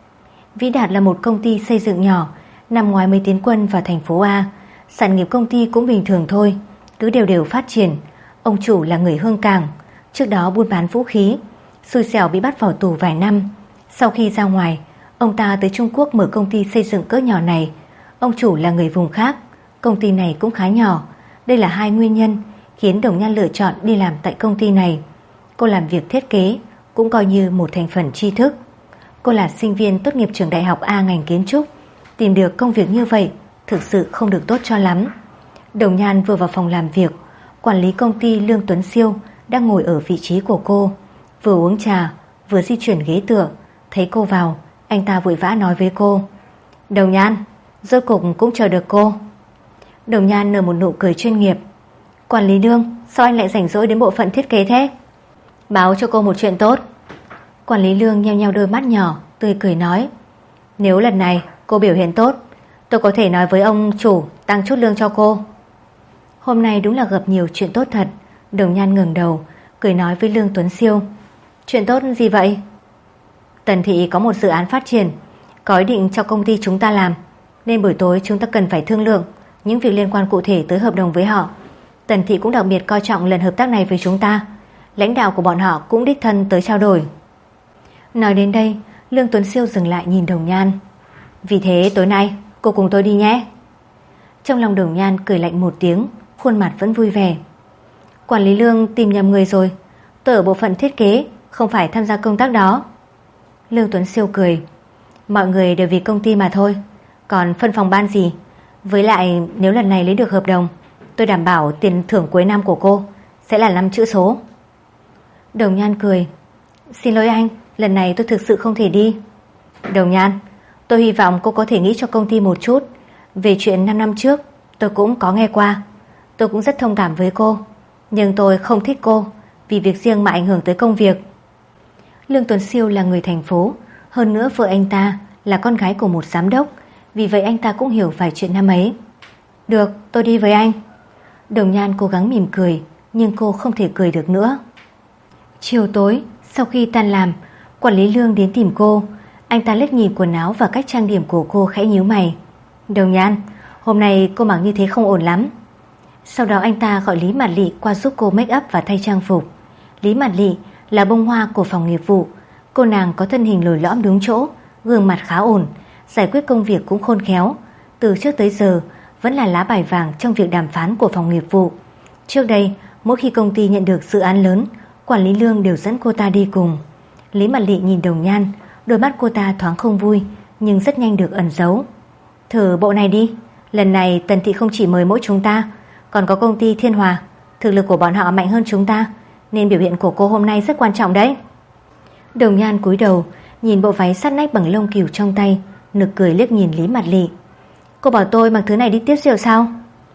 Vĩ Đạt là một công ty xây dựng nhỏ, năm ngoái mới tiến quân vào thành phố A. Sản nghiệp công ty cũng bình thường thôi, cứ đều phát triển. Ông chủ là người Hương Cảng, trước đó buôn bán vũ khí, xui xẻo bị bắt vào tù vài năm. Sau khi ra ngoài, ông ta tới Trung Quốc mở công ty xây dựng cỡ nhỏ này. Ông chủ là người vùng khác, công ty này cũng khá nhỏ. Đây là hai nguyên nhân khiến Đồng Nhan lựa chọn đi làm tại công ty này. Cô làm việc thiết kế cũng coi như một thành phần tri thức. Cô là sinh viên tốt nghiệp trường đại học A ngành kiến trúc, tìm được công việc như vậy thực sự không được tốt cho lắm. Đồng Nhan vừa vào phòng làm việc, quản lý công ty Lương Tuấn Siêu đang ngồi ở vị trí của cô, vừa uống trà vừa di chuyển ghế tựa. Thấy cô vào, anh ta vội vã nói với cô: Đồng Nhan, rốt cục cũng chờ được cô. Đồng Nhan nở một nụ cười chuyên nghiệp: quản lý Lương, sao anh lại rảnh rỗi đến bộ phận thiết kế thế? Báo cho cô một chuyện tốt. Quản lý Lương nheo nheo đôi mắt nhỏ, tươi cười nói: nếu lần này cô biểu hiện tốt, tôi có thể nói với ông chủ tăng chút lương cho cô. Hôm nay đúng là gặp nhiều chuyện tốt thật. Đồng Nhan ngẩng đầu, cười nói với Lương Tuấn Siêu: chuyện tốt gì vậy? Tần thị có một dự án phát triển, có ý định cho công ty chúng ta làm, nên buổi tối chúng ta cần phải thương lượng những việc liên quan cụ thể tới hợp đồng với họ. Tần thị cũng đặc biệt coi trọng lần hợp tác này với chúng ta. Lãnh đạo của bọn họ cũng đích thân tới trao đổi. Nói đến đây, Lương Tuấn Siêu dừng lại nhìn Đồng Nhan: vì thế tối nay cô cùng tôi đi nhé. Trong lòng Đồng Nhan cười lạnh một tiếng, khuôn mặt vẫn vui vẻ: quản lý Lương tìm nhầm người rồi, tôi ở bộ phận thiết kế, không phải tham gia công tác đó. Lương Tuấn Siêu cười: mọi người đều vì công ty mà thôi, còn phân phòng ban gì. Với lại nếu lần này lấy được hợp đồng, tôi đảm bảo tiền thưởng cuối năm của cô sẽ là 5 chữ số. Đồng Nhan cười: xin lỗi anh, lần này tôi thực sự không thể đi. Đồng Nhan, tôi hy vọng cô có thể nghĩ cho công ty một chút. Về chuyện 5 năm trước tôi cũng có nghe qua, tôi cũng rất thông cảm với cô, nhưng tôi không thích cô vì việc riêng mà ảnh hưởng tới công việc. Lương Tuấn Siêu là người thành phố, hơn nữa vợ anh ta là con gái của một giám đốc, vì vậy anh ta cũng hiểu vài chuyện năm ấy. Được, tôi đi với anh. Đồng Nhan cố gắng mỉm cười, nhưng cô không thể cười được nữa. Chiều tối, sau khi tan làm, quản lý Lương đến tìm cô. Anh ta liếc nhìn quần áo và cách trang điểm của cô, khẽ nhíu mày: Đồng Nhan, hôm nay cô mặc như thế không ổn lắm. Sau đó anh ta gọi Lý Mạt Lị qua giúp cô make up và thay trang phục. Lý Mạt Lị là bông hoa của phòng nghiệp vụ. Cô nàng có thân hình lồi lõm đúng chỗ, gương mặt khá ổn, giải quyết công việc cũng khôn khéo. Từ trước tới giờ vẫn là lá bài vàng trong việc đàm phán của phòng nghiệp vụ. Trước đây, mỗi khi công ty nhận được dự án lớn, quản lý Lương đều dẫn cô ta đi cùng. Lý Mạt Lị nhìn Đồng Nhan, đôi mắt cô ta thoáng không vui, nhưng rất nhanh được ẩn giấu. Thử bộ này đi, lần này Tần thị không chỉ mời mỗi chúng ta, còn có công ty Thiên Hòa, thực lực của bọn họ mạnh hơn chúng ta, nên biểu hiện của cô hôm nay rất quan trọng đấy. Đồng Nhan cúi đầu nhìn bộ váy sát nách bằng lông cừu trong tay, nực cười liếc nhìn Lý Mạt Lị: cô bảo tôi mặc thứ này đi tiếp rượu sao?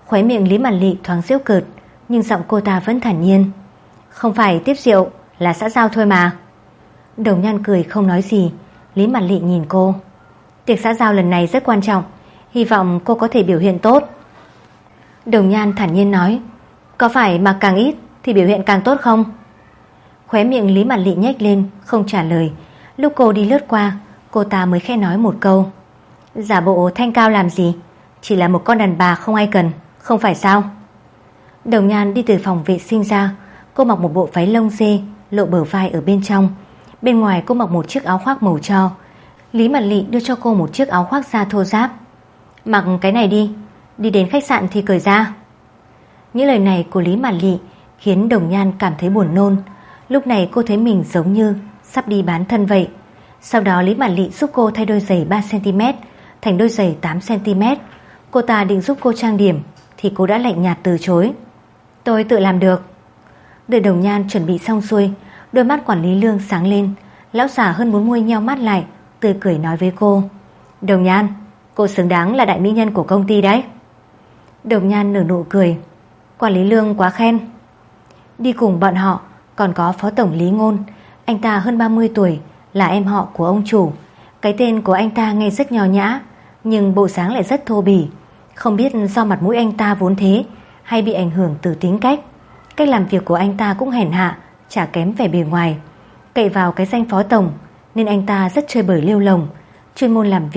Khóe miệng Lý Mạn Lị thoáng giễu cợt, nhưng giọng cô ta vẫn thản nhiên. Không phải tiếp rượu, là xã giao thôi mà. Đồng Nhan cười không nói gì. Lý Mạn Lị nhìn cô. Tiệc xã giao lần này rất quan trọng, hy vọng cô có thể biểu hiện tốt. Đồng Nhan thản nhiên nói. Có phải mặc càng ít thì biểu hiện càng tốt không? Khóe miệng Lý Mạn Lị nhếch lên, không trả lời. Lúc cô đi lướt qua, cô ta mới khẽ nói một câu. Giả bộ thanh cao làm gì? Chỉ là một con đàn bà không ai cần, không phải sao? Đồng Nhan đi từ phòng vệ sinh ra. Cô mặc một bộ váy lông dê, lộ bờ vai ở bên trong. Bên ngoài cô mặc một chiếc áo khoác màu tro. Lý Mạn Lị đưa cho cô một chiếc áo khoác da thô ráp. Mặc cái này đi, đi đến khách sạn thì cởi ra. Những lời này của Lý Mạn Lị khiến Đồng Nhan cảm thấy buồn nôn. Lúc này cô thấy mình giống như sắp đi bán thân vậy. Sau đó Lý Mạn Lị giúp cô thay đôi giày 3cm thành đôi giày 8cm. Cô ta định giúp cô trang điểm thì cô đã lạnh nhạt từ chối. Tôi tự làm được. Đợi Đồng Nhan chuẩn bị xong xuôi, đôi mắt quản lý Lương sáng lên. Lão già hơn muốn nguôi nheo mắt lại, tươi cười nói với cô. Đồng Nhan, cô xứng đáng là đại mỹ nhân của công ty đấy. Đồng Nhan nở nụ cười. Quản lý Lương quá khen. Đi cùng bọn họ còn có phó tổng Lý Ngôn. Anh ta hơn 30 tuổi, là em họ của ông chủ. Cái tên của anh ta nghe rất nho nhã, nhưng bộ dáng lại rất thô bỉ. Không biết do mặt mũi anh ta vốn thế hay bị ảnh hưởng từ tính cách. Cách làm việc của anh ta cũng hèn hạ, chả kém vẻ bề ngoài. Cậy vào cái danh phó tổng nên anh ta rất chơi bời lêu lồng, chuyên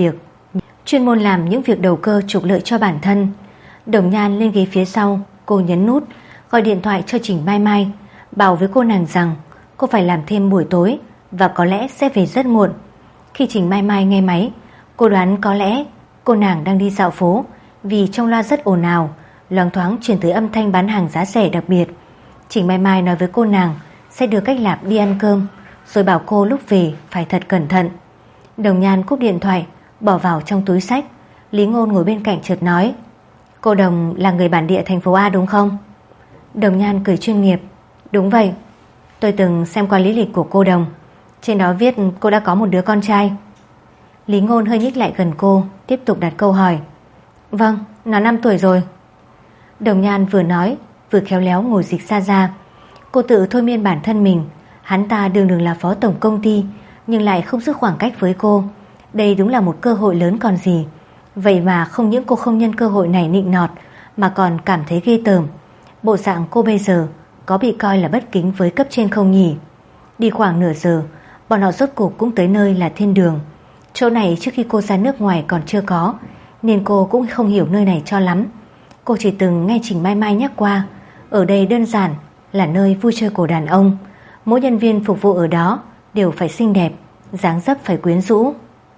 môn làm những việc đầu cơ trục lợi cho bản thân. Đồng Nhan lên ghế phía sau, cô nhấn nút gọi điện thoại cho Trình Mai Mai, bảo với cô nàng rằng cô phải làm thêm buổi tối và có lẽ sẽ về rất muộn. Khi Trình Mai Mai nghe máy, cô đoán có lẽ cô nàng đang đi dạo phố, vì trong loa rất ồn ào, loáng thoáng truyền tới âm thanh bán hàng giá rẻ đặc biệt. Trình Mai Mai nói với cô nàng sẽ đưa Cách Lạp đi ăn cơm, rồi bảo cô lúc về phải thật cẩn thận. Đồng Nhan cúp điện thoại, bỏ vào trong túi xách. Lý Ngôn ngồi bên cạnh chợt nói. Cô Đồng là người bản địa thành phố A đúng không? Đồng Nhan cười chuyên nghiệp. Đúng vậy. Tôi từng xem qua lý lịch của cô Đồng, trên đó viết cô đã có một đứa con trai. Lý Ngôn hơi nhích lại gần cô, tiếp tục đặt câu hỏi. Vâng, nó 5 tuổi rồi. Đồng Nhan vừa nói vừa khéo léo ngồi dịch xa ra. Cô tự thôi miên bản thân mình. Hắn ta đường là phó tổng công ty, nhưng lại không giữ khoảng cách với cô. Đây đúng là một cơ hội lớn còn gì. Vậy mà không những cô không nhân cơ hội này nịnh nọt, mà còn cảm thấy ghê tởm. Bộ dạng cô bây giờ có bị coi là bất kính với cấp trên không nhỉ? Đi khoảng nửa giờ, bọn họ rốt cuộc cũng tới nơi là Thiên Đường. Chỗ này trước khi cô ra nước ngoài còn chưa có, nên cô cũng không hiểu nơi này cho lắm. Cô chỉ từng nghe Trình Mai Mai nhắc qua, ở đây đơn giản là nơi vui chơi của đàn ông. Mỗi nhân viên phục vụ ở đó đều phải xinh đẹp, dáng dấp phải quyến rũ.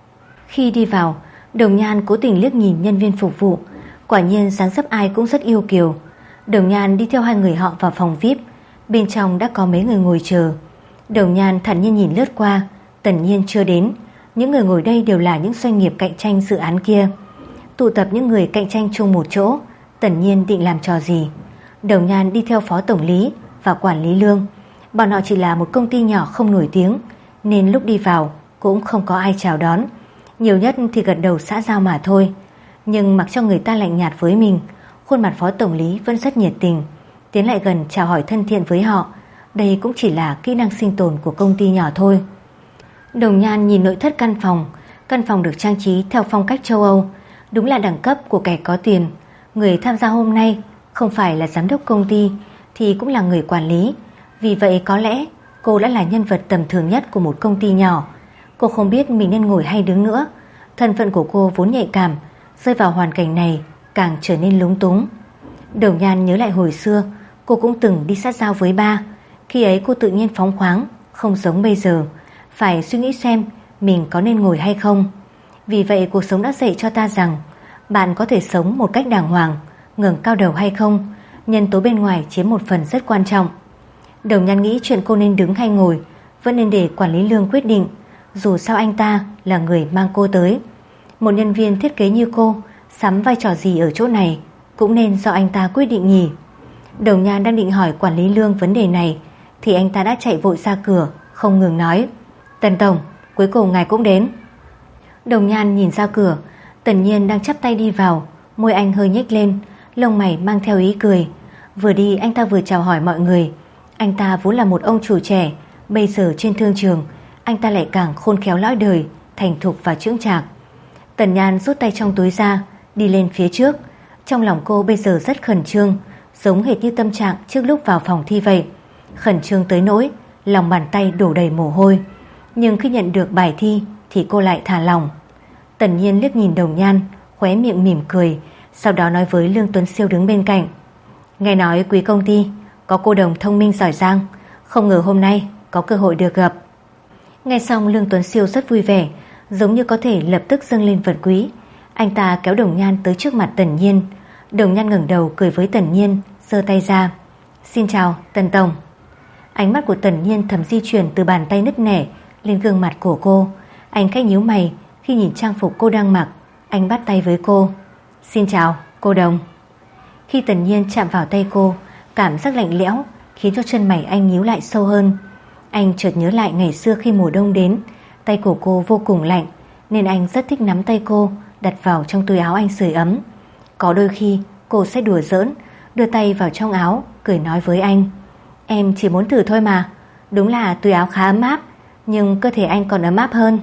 Khi đi vào, Đồng Nhan cố tình liếc nhìn nhân viên phục vụ. Quả nhiên dáng dấp ai cũng rất yêu kiều. Đồng Nhan đi theo hai người họ vào phòng VIP. Bên trong đã có mấy người ngồi chờ. Đồng Nhan thản nhiên nhìn lướt qua. Tần Nhiên chưa đến. Những người ngồi đây đều là những doanh nghiệp cạnh tranh dự án kia. Tụ tập những người cạnh tranh chung một chỗ, Tần Nhiên định làm trò gì? Đồng Nhan đi theo phó tổng lý và quản lý Lương. Bọn họ chỉ là một công ty nhỏ không nổi tiếng, nên lúc đi vào cũng không có ai chào đón. Nhiều nhất thì gật đầu xã giao mà thôi. Nhưng mặc cho người ta lạnh nhạt với mình, khuôn mặt phó tổng lý vẫn rất nhiệt tình, tiến lại gần chào hỏi thân thiện với họ. Đây cũng chỉ là kỹ năng sinh tồn của công ty nhỏ thôi. Đồng Nhan nhìn nội thất căn phòng. Căn phòng được trang trí theo phong cách châu Âu, đúng là đẳng cấp của kẻ có tiền. Người tham gia hôm nay không phải là giám đốc công ty thì cũng là người quản lý. Vì vậy có lẽ cô đã là nhân vật tầm thường nhất của một công ty nhỏ. Cô không biết mình nên ngồi hay đứng nữa. Thân phận của cô vốn nhạy cảm, rơi vào hoàn cảnh này càng trở nên lúng túng. Đồng Nhan nhớ lại hồi xưa cô cũng từng đi sát giao với ba. Khi ấy cô tự nhiên phóng khoáng, không giống bây giờ, phải suy nghĩ xem mình có nên ngồi hay không. Vì vậy cuộc sống đã dạy cho ta rằng bạn có thể sống một cách đàng hoàng, ngẩng cao đầu hay không, nhân tố bên ngoài chiếm một phần rất quan trọng. Đồng Nhan nghĩ chuyện cô nên đứng hay ngồi vẫn nên để quản lý Lương quyết định. Dù sao anh ta là người mang cô tới. Một nhân viên thiết kế như cô sắm vai trò gì ở chỗ này cũng nên do anh ta quyết định nhỉ. Đồng Nhan đang định hỏi quản lý Lương vấn đề này thì anh ta đã chạy vội ra cửa, không ngừng nói. Tần tổng, cuối cùng ngài cũng đến. Đồng Nhan nhìn ra cửa. Tần Nhiên đang chắp tay đi vào, môi anh hơi nhếch lên, lông mày mang theo ý cười. Vừa đi anh ta vừa chào hỏi mọi người. Anh ta vốn là một ông chủ trẻ, bây giờ trên thương trường anh ta lại càng khôn khéo lõi đời, thành thục và chững chạc. Tần Nhan rút tay trong túi ra, đi lên phía trước. Trong lòng cô bây giờ rất khẩn trương, giống hệt như tâm trạng trước lúc vào phòng thi vậy. Khẩn trương tới nỗi lòng bàn tay đổ đầy mồ hôi. Nhưng khi nhận được bài thi thì cô lại thả lỏng. Tần Nhiên liếc nhìn Đồng Nhan, khóe miệng mỉm cười, sau đó nói với Lương Tuấn Siêu đứng bên cạnh. Nghe nói quý công ty có cô đồng thông minh giỏi giang, không ngờ hôm nay có cơ hội được gặp. Nghe xong Lương Tuấn Siêu rất vui vẻ, giống như có thể lập tức dâng lên vật quý. Anh ta kéo Đồng Nhan tới trước mặt Tần Nhiên. Đồng Nhan ngẩng đầu cười với Tần Nhiên, giơ tay ra. Xin chào Tần Tổng. Ánh mắt của Tần Nhiên thầm di chuyển từ bàn tay nứt nẻ lên gương mặt của cô. Anh khẽ nhíu mày khi nhìn trang phục cô đang mặc. Anh bắt tay với cô. Xin chào cô Đồng. Khi Tần Nhiên chạm vào tay cô, cảm giác lạnh lẽo khiến cho chân mày anh nhíu lại sâu hơn. Anh chợt nhớ lại ngày xưa khi mùa đông đến, tay của cô vô cùng lạnh, nên anh rất thích nắm tay cô đặt vào trong túi áo anh sưởi ấm. Có đôi khi cô sẽ đùa giỡn, đưa tay vào trong áo, cười nói với anh. Em chỉ muốn thử thôi mà. Đúng là túi áo khá ấm áp, nhưng cơ thể anh còn ấm áp hơn.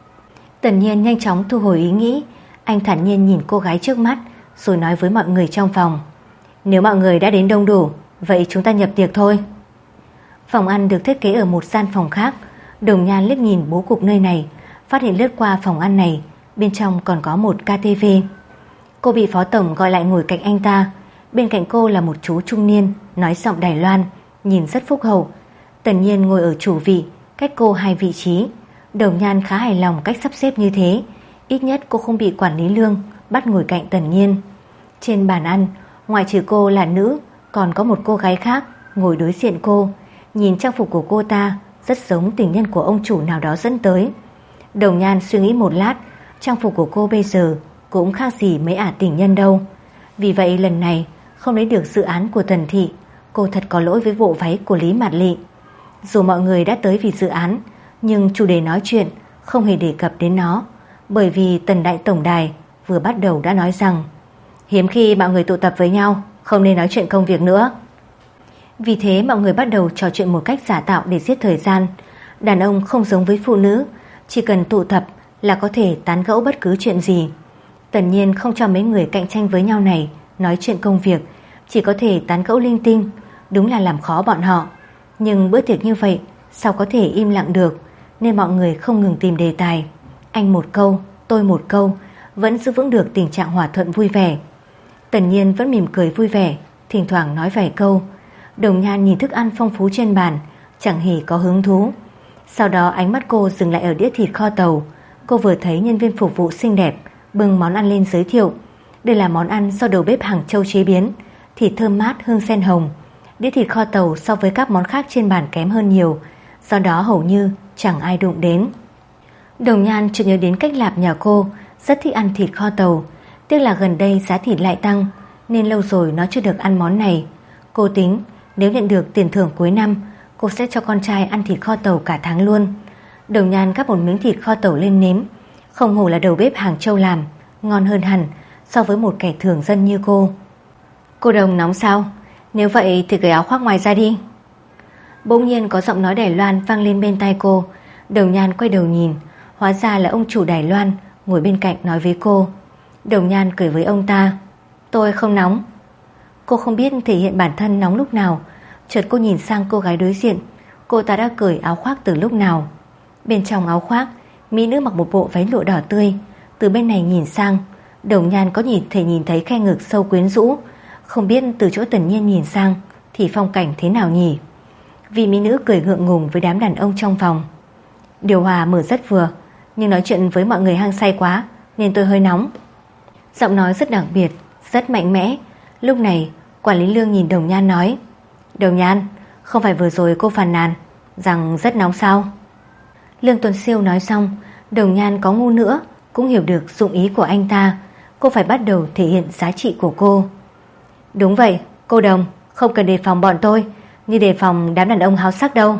Tần Nhiên nhanh chóng thu hồi ý nghĩ. Anh thản nhiên nhìn cô gái trước mắt, rồi nói với mọi người trong phòng. Nếu mọi người đã đến đông đủ, vậy chúng ta nhập tiệc thôi. Phòng ăn được thiết kế ở một gian phòng khác. Đồng Nhan liếc nhìn bố cục nơi này, phát hiện lướt qua phòng ăn này, bên trong còn có một KTV. Cô bị phó tổng gọi lại ngồi cạnh anh ta. Bên cạnh cô là một chú trung niên, nói giọng Đài Loan, nhìn rất phúc hậu. Tần Nhiên ngồi ở chủ vị, cách cô 2 vị trí. Đồng Nhan khá hài lòng cách sắp xếp như thế, ít nhất cô không bị quản lý Lương bắt ngồi cạnh Tần Nhiên. Trên bàn ăn, ngoại trừ cô là nữ, còn có một cô gái khác ngồi đối diện cô. Nhìn trang phục của cô ta rất giống tình nhân của ông chủ nào đó dẫn tới. Đồng Nhan suy nghĩ một lát, trang phục của cô bây giờ cũng khác gì mấy ả tình nhân đâu. Vì vậy lần này không lấy được dự án của Tần Thị, cô thật có lỗi với bộ váy của Lý Mạt Lị. Dù mọi người đã tới vì dự án, nhưng chủ đề nói chuyện không hề đề cập đến nó, bởi vì Tần Đại Tổng Đài vừa bắt đầu đã nói rằng hiếm khi mọi người tụ tập với nhau, không nên nói chuyện công việc nữa. Vì thế mọi người bắt đầu trò chuyện một cách giả tạo để giết thời gian. Đàn ông không giống với phụ nữ, chỉ cần tụ tập là có thể tán gẫu bất cứ chuyện gì. Tần Nhiên không cho mấy người cạnh tranh với nhau này nói chuyện công việc, chỉ có thể tán gẫu linh tinh, đúng là làm khó bọn họ. Nhưng bữa tiệc như vậy sao có thể im lặng được, nên mọi người không ngừng tìm đề tài. Anh một câu, tôi một câu, vẫn giữ vững được tình trạng hòa thuận vui vẻ. Tần Nhiên vẫn mỉm cười vui vẻ, thỉnh thoảng nói vài câu. Đồng Nhan nhìn thức ăn phong phú trên bàn, chẳng hề có hứng thú. Sau đó ánh mắt cô dừng lại ở đĩa thịt kho tàu. Cô vừa thấy nhân viên phục vụ xinh đẹp bưng món ăn lên giới thiệu. Đây là món ăn do đầu bếp Hàng Châu chế biến, thịt thơm mát hương sen hồng. Đĩa thịt kho tàu so với các món khác trên bàn kém hơn nhiều, do đó hầu như chẳng ai đụng đến. Đồng Nhan chợt nhớ đến cách Lạp nhà cô rất thích ăn thịt kho tàu. Tiếc là gần đây giá thịt lại tăng, nên lâu rồi nó chưa được ăn món này. Cô tính nếu nhận được tiền thưởng cuối năm, cô sẽ cho con trai ăn thịt kho tàu cả tháng luôn. Đồng Nhan gắp một miếng thịt kho tàu lên nếm. Không hổ là đầu bếp Hàng Châu làm, ngon hơn hẳn so với một kẻ thường dân như cô. Cô Đồng nóng sao? Nếu vậy thì cởi áo khoác ngoài ra đi. Bỗng nhiên có giọng nói Đài Loan vang lên bên tai cô. Đồng Nhan quay đầu nhìn, hóa ra là ông chủ Đài Loan ngồi bên cạnh nói với cô. Đồng Nhan cười với ông ta. Tôi không nóng. Cô không biết thể hiện bản thân nóng lúc nào. Chợt cô nhìn sang cô gái đối diện. Cô ta đã cởi áo khoác từ lúc nào. Bên trong áo khoác, mỹ nữ mặc một bộ váy lụa đỏ tươi. Từ bên này nhìn sang, Đồng Nhan có thể nhìn thấy khe ngực sâu quyến rũ. Không biết từ chỗ Tần Nhiên nhìn sang thì phong cảnh thế nào nhỉ. Vì mỹ nữ cười ngượng ngùng với đám đàn ông trong phòng. Điều hòa mở rất vừa, nhưng nói chuyện với mọi người hăng say quá nên tôi hơi nóng. Giọng nói rất đặc biệt, rất mạnh mẽ. Lúc này quản lý Lương nhìn Đồng Nhan nói. Đồng Nhan, không phải vừa rồi cô phàn nàn rằng rất nóng sao? Lương Tuấn Siêu nói xong, Đồng Nhan có ngu nữa cũng hiểu được dụng ý của anh ta. Cô phải bắt đầu thể hiện giá trị của cô. Đúng vậy, cô Đồng, không cần đề phòng bọn tôi như đề phòng đám đàn ông háo sắc đâu.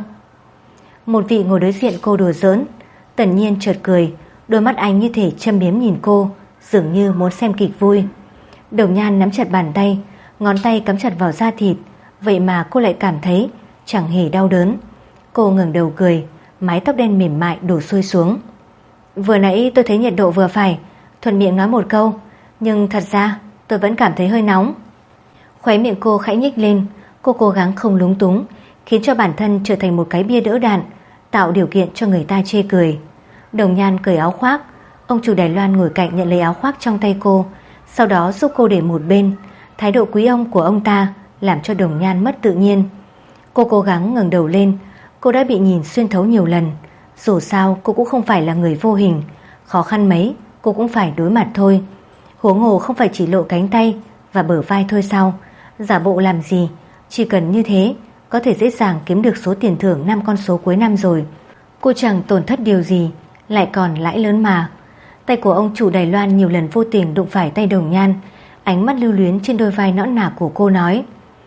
Một vị ngồi đối diện cô đùa giỡn. Tần Nhiên chợt cười, đôi mắt anh như thể châm biếm nhìn cô, dường như muốn xem kịch vui. Đồng Nhan nắm chặt bàn tay, ngón tay cắm chặt vào da thịt, vậy mà cô lại cảm thấy chẳng hề đau đớn. Cô ngẩng đầu cười, mái tóc đen mềm mại đổ xuôi xuống. Vừa nãy tôi thấy nhiệt độ vừa phải, thuận miệng nói một câu, nhưng thật ra tôi vẫn cảm thấy hơi nóng. Khóe miệng cô khẽ nhếch lên, cô cố gắng không lúng túng, khiến cho bản thân trở thành một cái bia đỡ đạn, tạo điều kiện cho người ta chê cười. Đồng Nhan cởi áo khoác, ông chủ Đài Loan ngồi cạnh nhận lấy áo khoác trong tay cô, sau đó giúp cô để một bên. Thái độ quý ông của ông ta làm cho Đồng Nhan mất tự nhiên. Cô cố gắng ngẩng đầu lên, cô đã bị nhìn xuyên thấu nhiều lần. Dù sao cô cũng không phải là người vô hình, khó khăn mấy cô cũng phải đối mặt thôi. Huống hồ không phải chỉ lộ cánh tay và bờ vai thôi sao? Giả bộ làm gì? Chỉ cần như thế có thể dễ dàng kiếm được số tiền thưởng 5 con số cuối năm rồi. Cô chẳng tổn thất điều gì, lại còn lãi lớn mà. Tay của ông chủ Đài Loan nhiều lần vô tình đụng phải tay Đồng Nhan, ánh mắt lưu luyến trên đôi vai nõn nà của cô nói: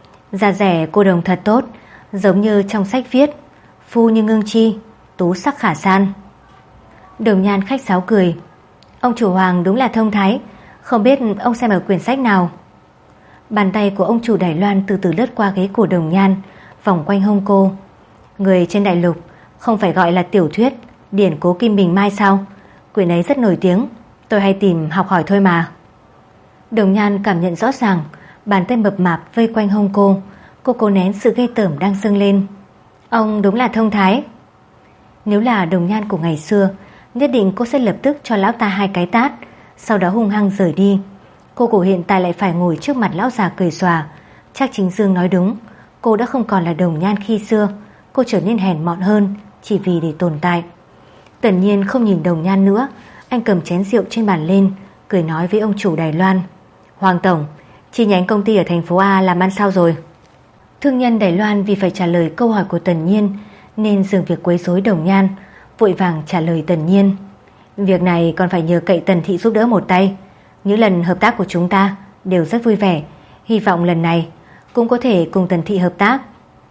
Da rẻ cô Đồng thật tốt, giống như trong sách viết, phu như ngưng chi, tú sắc khả san. Đồng Nhan khách sáo cười: Ông chủ Hoàng đúng là thông thái, không biết ông xem ở quyển sách nào. Bàn tay của ông chủ Đài Loan từ từ lướt qua ghế của Đồng Nhan, vòng quanh hông cô. Người trên đại lục không phải gọi là tiểu thuyết Điển Cố Kim Bình Mai sao? Quyển ấy rất nổi tiếng, tôi hay tìm học hỏi thôi mà. Đồng Nhan cảm nhận rõ ràng bàn tay mập mạp vây quanh hông cô. Cô cố nén sự ghê tởm đang dâng lên. Ông đúng là thông thái. Nếu là Đồng Nhan của ngày xưa, nhất định cô sẽ lập tức cho lão ta 2 cái tát, sau đó hung hăng rời đi. Cô của hiện tại lại phải ngồi trước mặt lão già cười xòa. Chắc chính Dương nói đúng, cô đã không còn là Đồng Nhan khi xưa. Cô trở nên hèn mọn hơn chỉ vì để tồn tại. Tần Nhiên không nhìn Đồng Nhan nữa, anh cầm chén rượu trên bàn lên, cười nói với ông chủ Đài Loan: Hoàng tổng, chi nhánh công ty ở thành phố A làm ăn sao rồi? Thương nhân Đài Loan vì phải trả lời câu hỏi của Tần Nhiên nên dừng việc quấy rối Đồng Nhan, vội vàng trả lời Tần Nhiên: Việc này còn phải nhờ cậy Tần thị giúp đỡ một tay. Những lần hợp tác của chúng ta đều rất vui vẻ, hy vọng lần này cũng có thể cùng Tần thị hợp tác.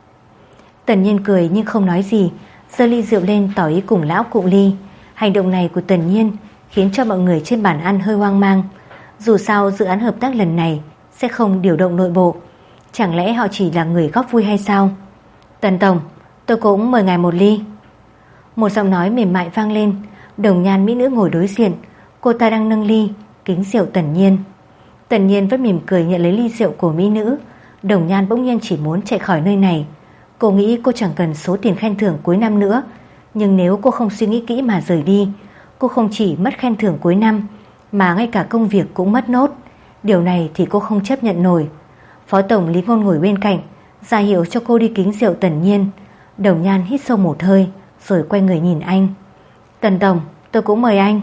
Tần Nhiên cười nhưng không nói gì, giơ ly rượu lên tỏ ý cùng lão cụng ly. Hành động này của Tần Nhiên khiến cho mọi người trên bàn ăn hơi hoang mang. Dù sao dự án hợp tác lần này sẽ không điều động nội bộ, chẳng lẽ họ chỉ là người góp vui hay sao? Tần tổng, tôi cũng mời ngài một ly. Một giọng nói mềm mại vang lên. Đồng Nhan mỹ nữ ngồi đối diện, cô ta đang nâng ly kính rượu Tần Nhiên. Tần Nhiên vẫn mỉm cười nhận lấy ly rượu của mỹ nữ. Đồng Nhan bỗng nhiên chỉ muốn chạy khỏi nơi này. Cô nghĩ cô chẳng cần số tiền khen thưởng cuối năm nữa, nhưng nếu cô không suy nghĩ kỹ mà rời đi, cô không chỉ mất khen thưởng cuối năm mà ngay cả công việc cũng mất nốt. Điều này thì cô không chấp nhận nổi. Phó tổng Lý Ngôn ngồi bên cạnh, ra hiệu cho cô đi kính rượu Tần Nhiên. Đồng Nhan hít sâu một hơi rồi quay người nhìn anh: Tần tổng, tôi cũng mời anh.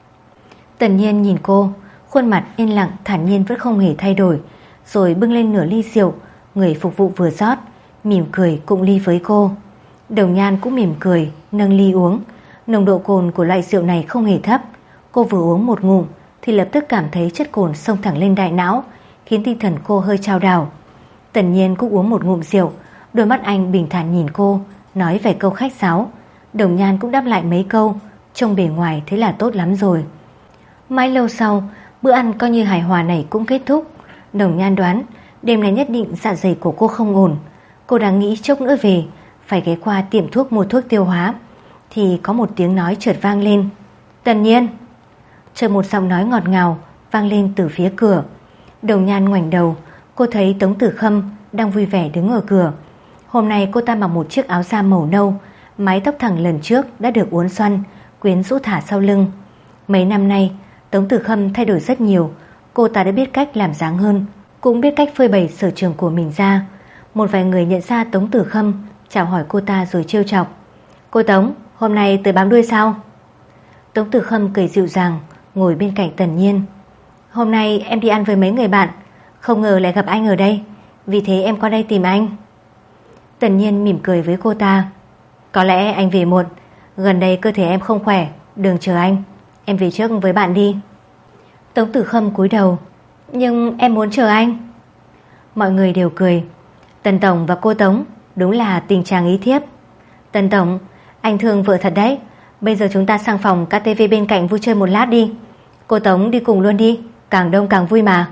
Tần Nhiên nhìn cô, khuôn mặt yên lặng thản nhiên vẫn không hề thay đổi, rồi bưng lên nửa ly rượu. Người phục vụ vừa rót mỉm cười cụng ly với cô. Đồng Nhan cũng mỉm cười nâng ly uống. Nồng độ cồn của loại rượu này không hề thấp. Cô vừa uống một ngụm thì lập tức cảm thấy chất cồn xông thẳng lên đại não, khiến tinh thần cô hơi chao đảo. Tần Nhiên cũng uống một ngụm rượu, đôi mắt anh bình thản nhìn cô, nói vài câu khách sáo. Đồng Nhan cũng đáp lại mấy câu, trông bề ngoài thế là tốt lắm rồi. Mãi lâu sau, bữa ăn coi như hài hòa này cũng kết thúc. Đồng Nhan đoán đêm nay nhất định dạ dày của cô không ổn. Cô đang nghĩ chốc nữa về phải ghé qua tiệm thuốc mua thuốc tiêu hóa, thì có một tiếng nói chợt vang lên: Tần Nhiên. Chợt một giọng nói ngọt ngào vang lên từ phía cửa. Đồng Nhan ngoảnh đầu, cô thấy Tống Tử Khâm đang vui vẻ đứng ở cửa. Hôm nay cô ta mặc một chiếc áo da màu nâu, mái tóc thẳng lần trước đã được uốn xoăn, quyến rũ thả sau lưng. Mấy năm nay Tống Tử Khâm thay đổi rất nhiều. Cô ta đã biết cách làm dáng hơn, cũng biết cách phơi bày sở trường của mình ra. Một vài người nhận ra Tống Tử Khâm, chào hỏi cô ta rồi trêu chọc: Cô Tống, hôm nay tới bám đuôi sao? Tống Tử Khâm cười dịu dàng ngồi bên cạnh Tần Nhiên: Hôm nay em đi ăn với mấy người bạn, không ngờ lại gặp anh ở đây, vì thế em qua đây tìm anh. Tần Nhiên mỉm cười với cô ta: Có lẽ anh về muộn, gần đây cơ thể em không khỏe, đừng chờ anh, em về trước với bạn đi. Tống Tử Khâm cúi đầu: Nhưng em muốn chờ anh. Mọi người đều cười. Tần tổng và cô Tống đúng là tình chàng ý thiếp. Tần tổng, anh thương vợ thật đấy. Bây giờ chúng ta sang phòng KTV bên cạnh vui chơi một lát đi. Cô Tống đi cùng luôn đi, càng đông càng vui mà.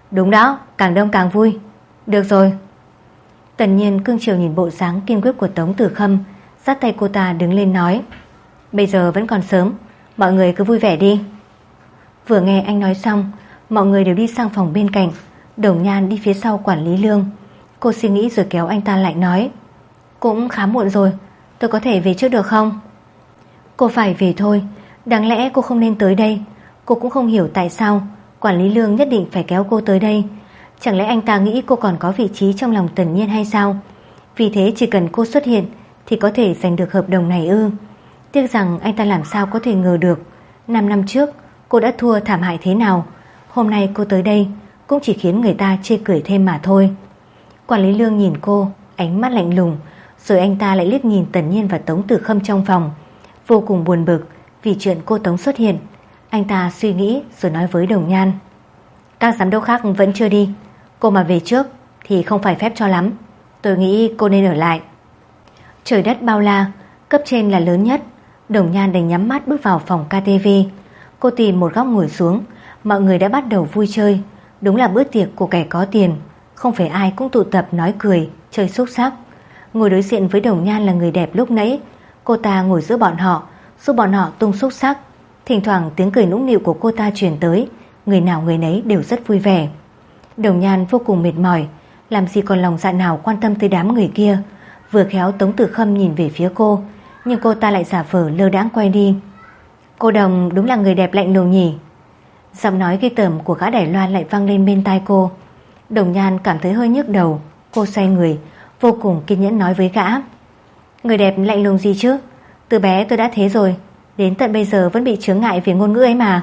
Đúng đó, càng đông càng vui. Được rồi. Tần Nhiên cương chiều nhìn bộ dáng kiên quyết của Tống Tử Khâm, dắt tay cô ta đứng lên nói: Bây giờ vẫn còn sớm, mọi người cứ vui vẻ đi. Vừa nghe anh nói xong, mọi người đều đi sang phòng bên cạnh. Đồng Nhan đi phía sau quản lý Lương. Cô suy nghĩ rồi kéo anh ta lại nói: Cũng khá muộn rồi, tôi có thể về trước được không? Cô phải về thôi. Đáng lẽ cô không nên tới đây. Cô cũng không hiểu tại sao quản lý Lương nhất định phải kéo cô tới đây. Chẳng lẽ anh ta nghĩ cô còn có vị trí trong lòng Tần Nhiên hay sao? Vì thế chỉ cần cô xuất hiện thì có thể giành được hợp đồng này ư? Tiếc rằng anh ta làm sao có thể ngờ được 5 năm trước cô đã thua thảm hại thế nào. Hôm nay cô tới đây cũng chỉ khiến người ta chê cười thêm mà thôi. Quản lý Lương nhìn cô, ánh mắt lạnh lùng. Rồi anh ta lại liếc nhìn Tần Nhiên và Tống Tử Khâm trong phòng, vô cùng buồn bực vì chuyện cô Tống xuất hiện. Anh ta suy nghĩ rồi nói với Đồng Nhan: Các giám đốc khác vẫn chưa đi, cô mà về trước thì không phải phép cho lắm. Tôi nghĩ cô nên ở lại. Trời đất bao la, cấp trên là lớn nhất. Đồng Nhan đành nhắm mắt bước vào phòng KTV. Cô tìm một góc ngồi xuống. Mọi người đã bắt đầu vui chơi. Đúng là bữa tiệc của kẻ có tiền. Không phải ai cũng tụ tập nói cười, chơi xúc xắc. Ngồi đối diện với Đồng Nhan là người đẹp lúc nãy. Cô ta ngồi giữa bọn họ, giúp bọn họ tung xúc xắc. Thỉnh thoảng tiếng cười nũng nịu của cô ta truyền tới. Người nào người nấy đều rất vui vẻ. Đồng Nhan vô cùng mệt mỏi, làm gì còn lòng dạ nào quan tâm tới đám người kia. Vừa khéo Tống Tử Khâm nhìn về phía cô, nhưng cô ta lại giả vờ lơ đãng quay đi. Cô Đồng đúng là người đẹp lạnh lùng nhỉ? Giọng nói ghê tởm của gã Đài Loan lại vang lên bên tai cô. Đồng Nhan cảm thấy hơi nhức đầu. Cô xoay người, vô cùng kiên nhẫn nói với gã: Người đẹp lạnh lùng gì chứ? Từ bé tôi đã thế rồi, đến tận bây giờ vẫn bị chướng ngại về ngôn ngữ ấy mà.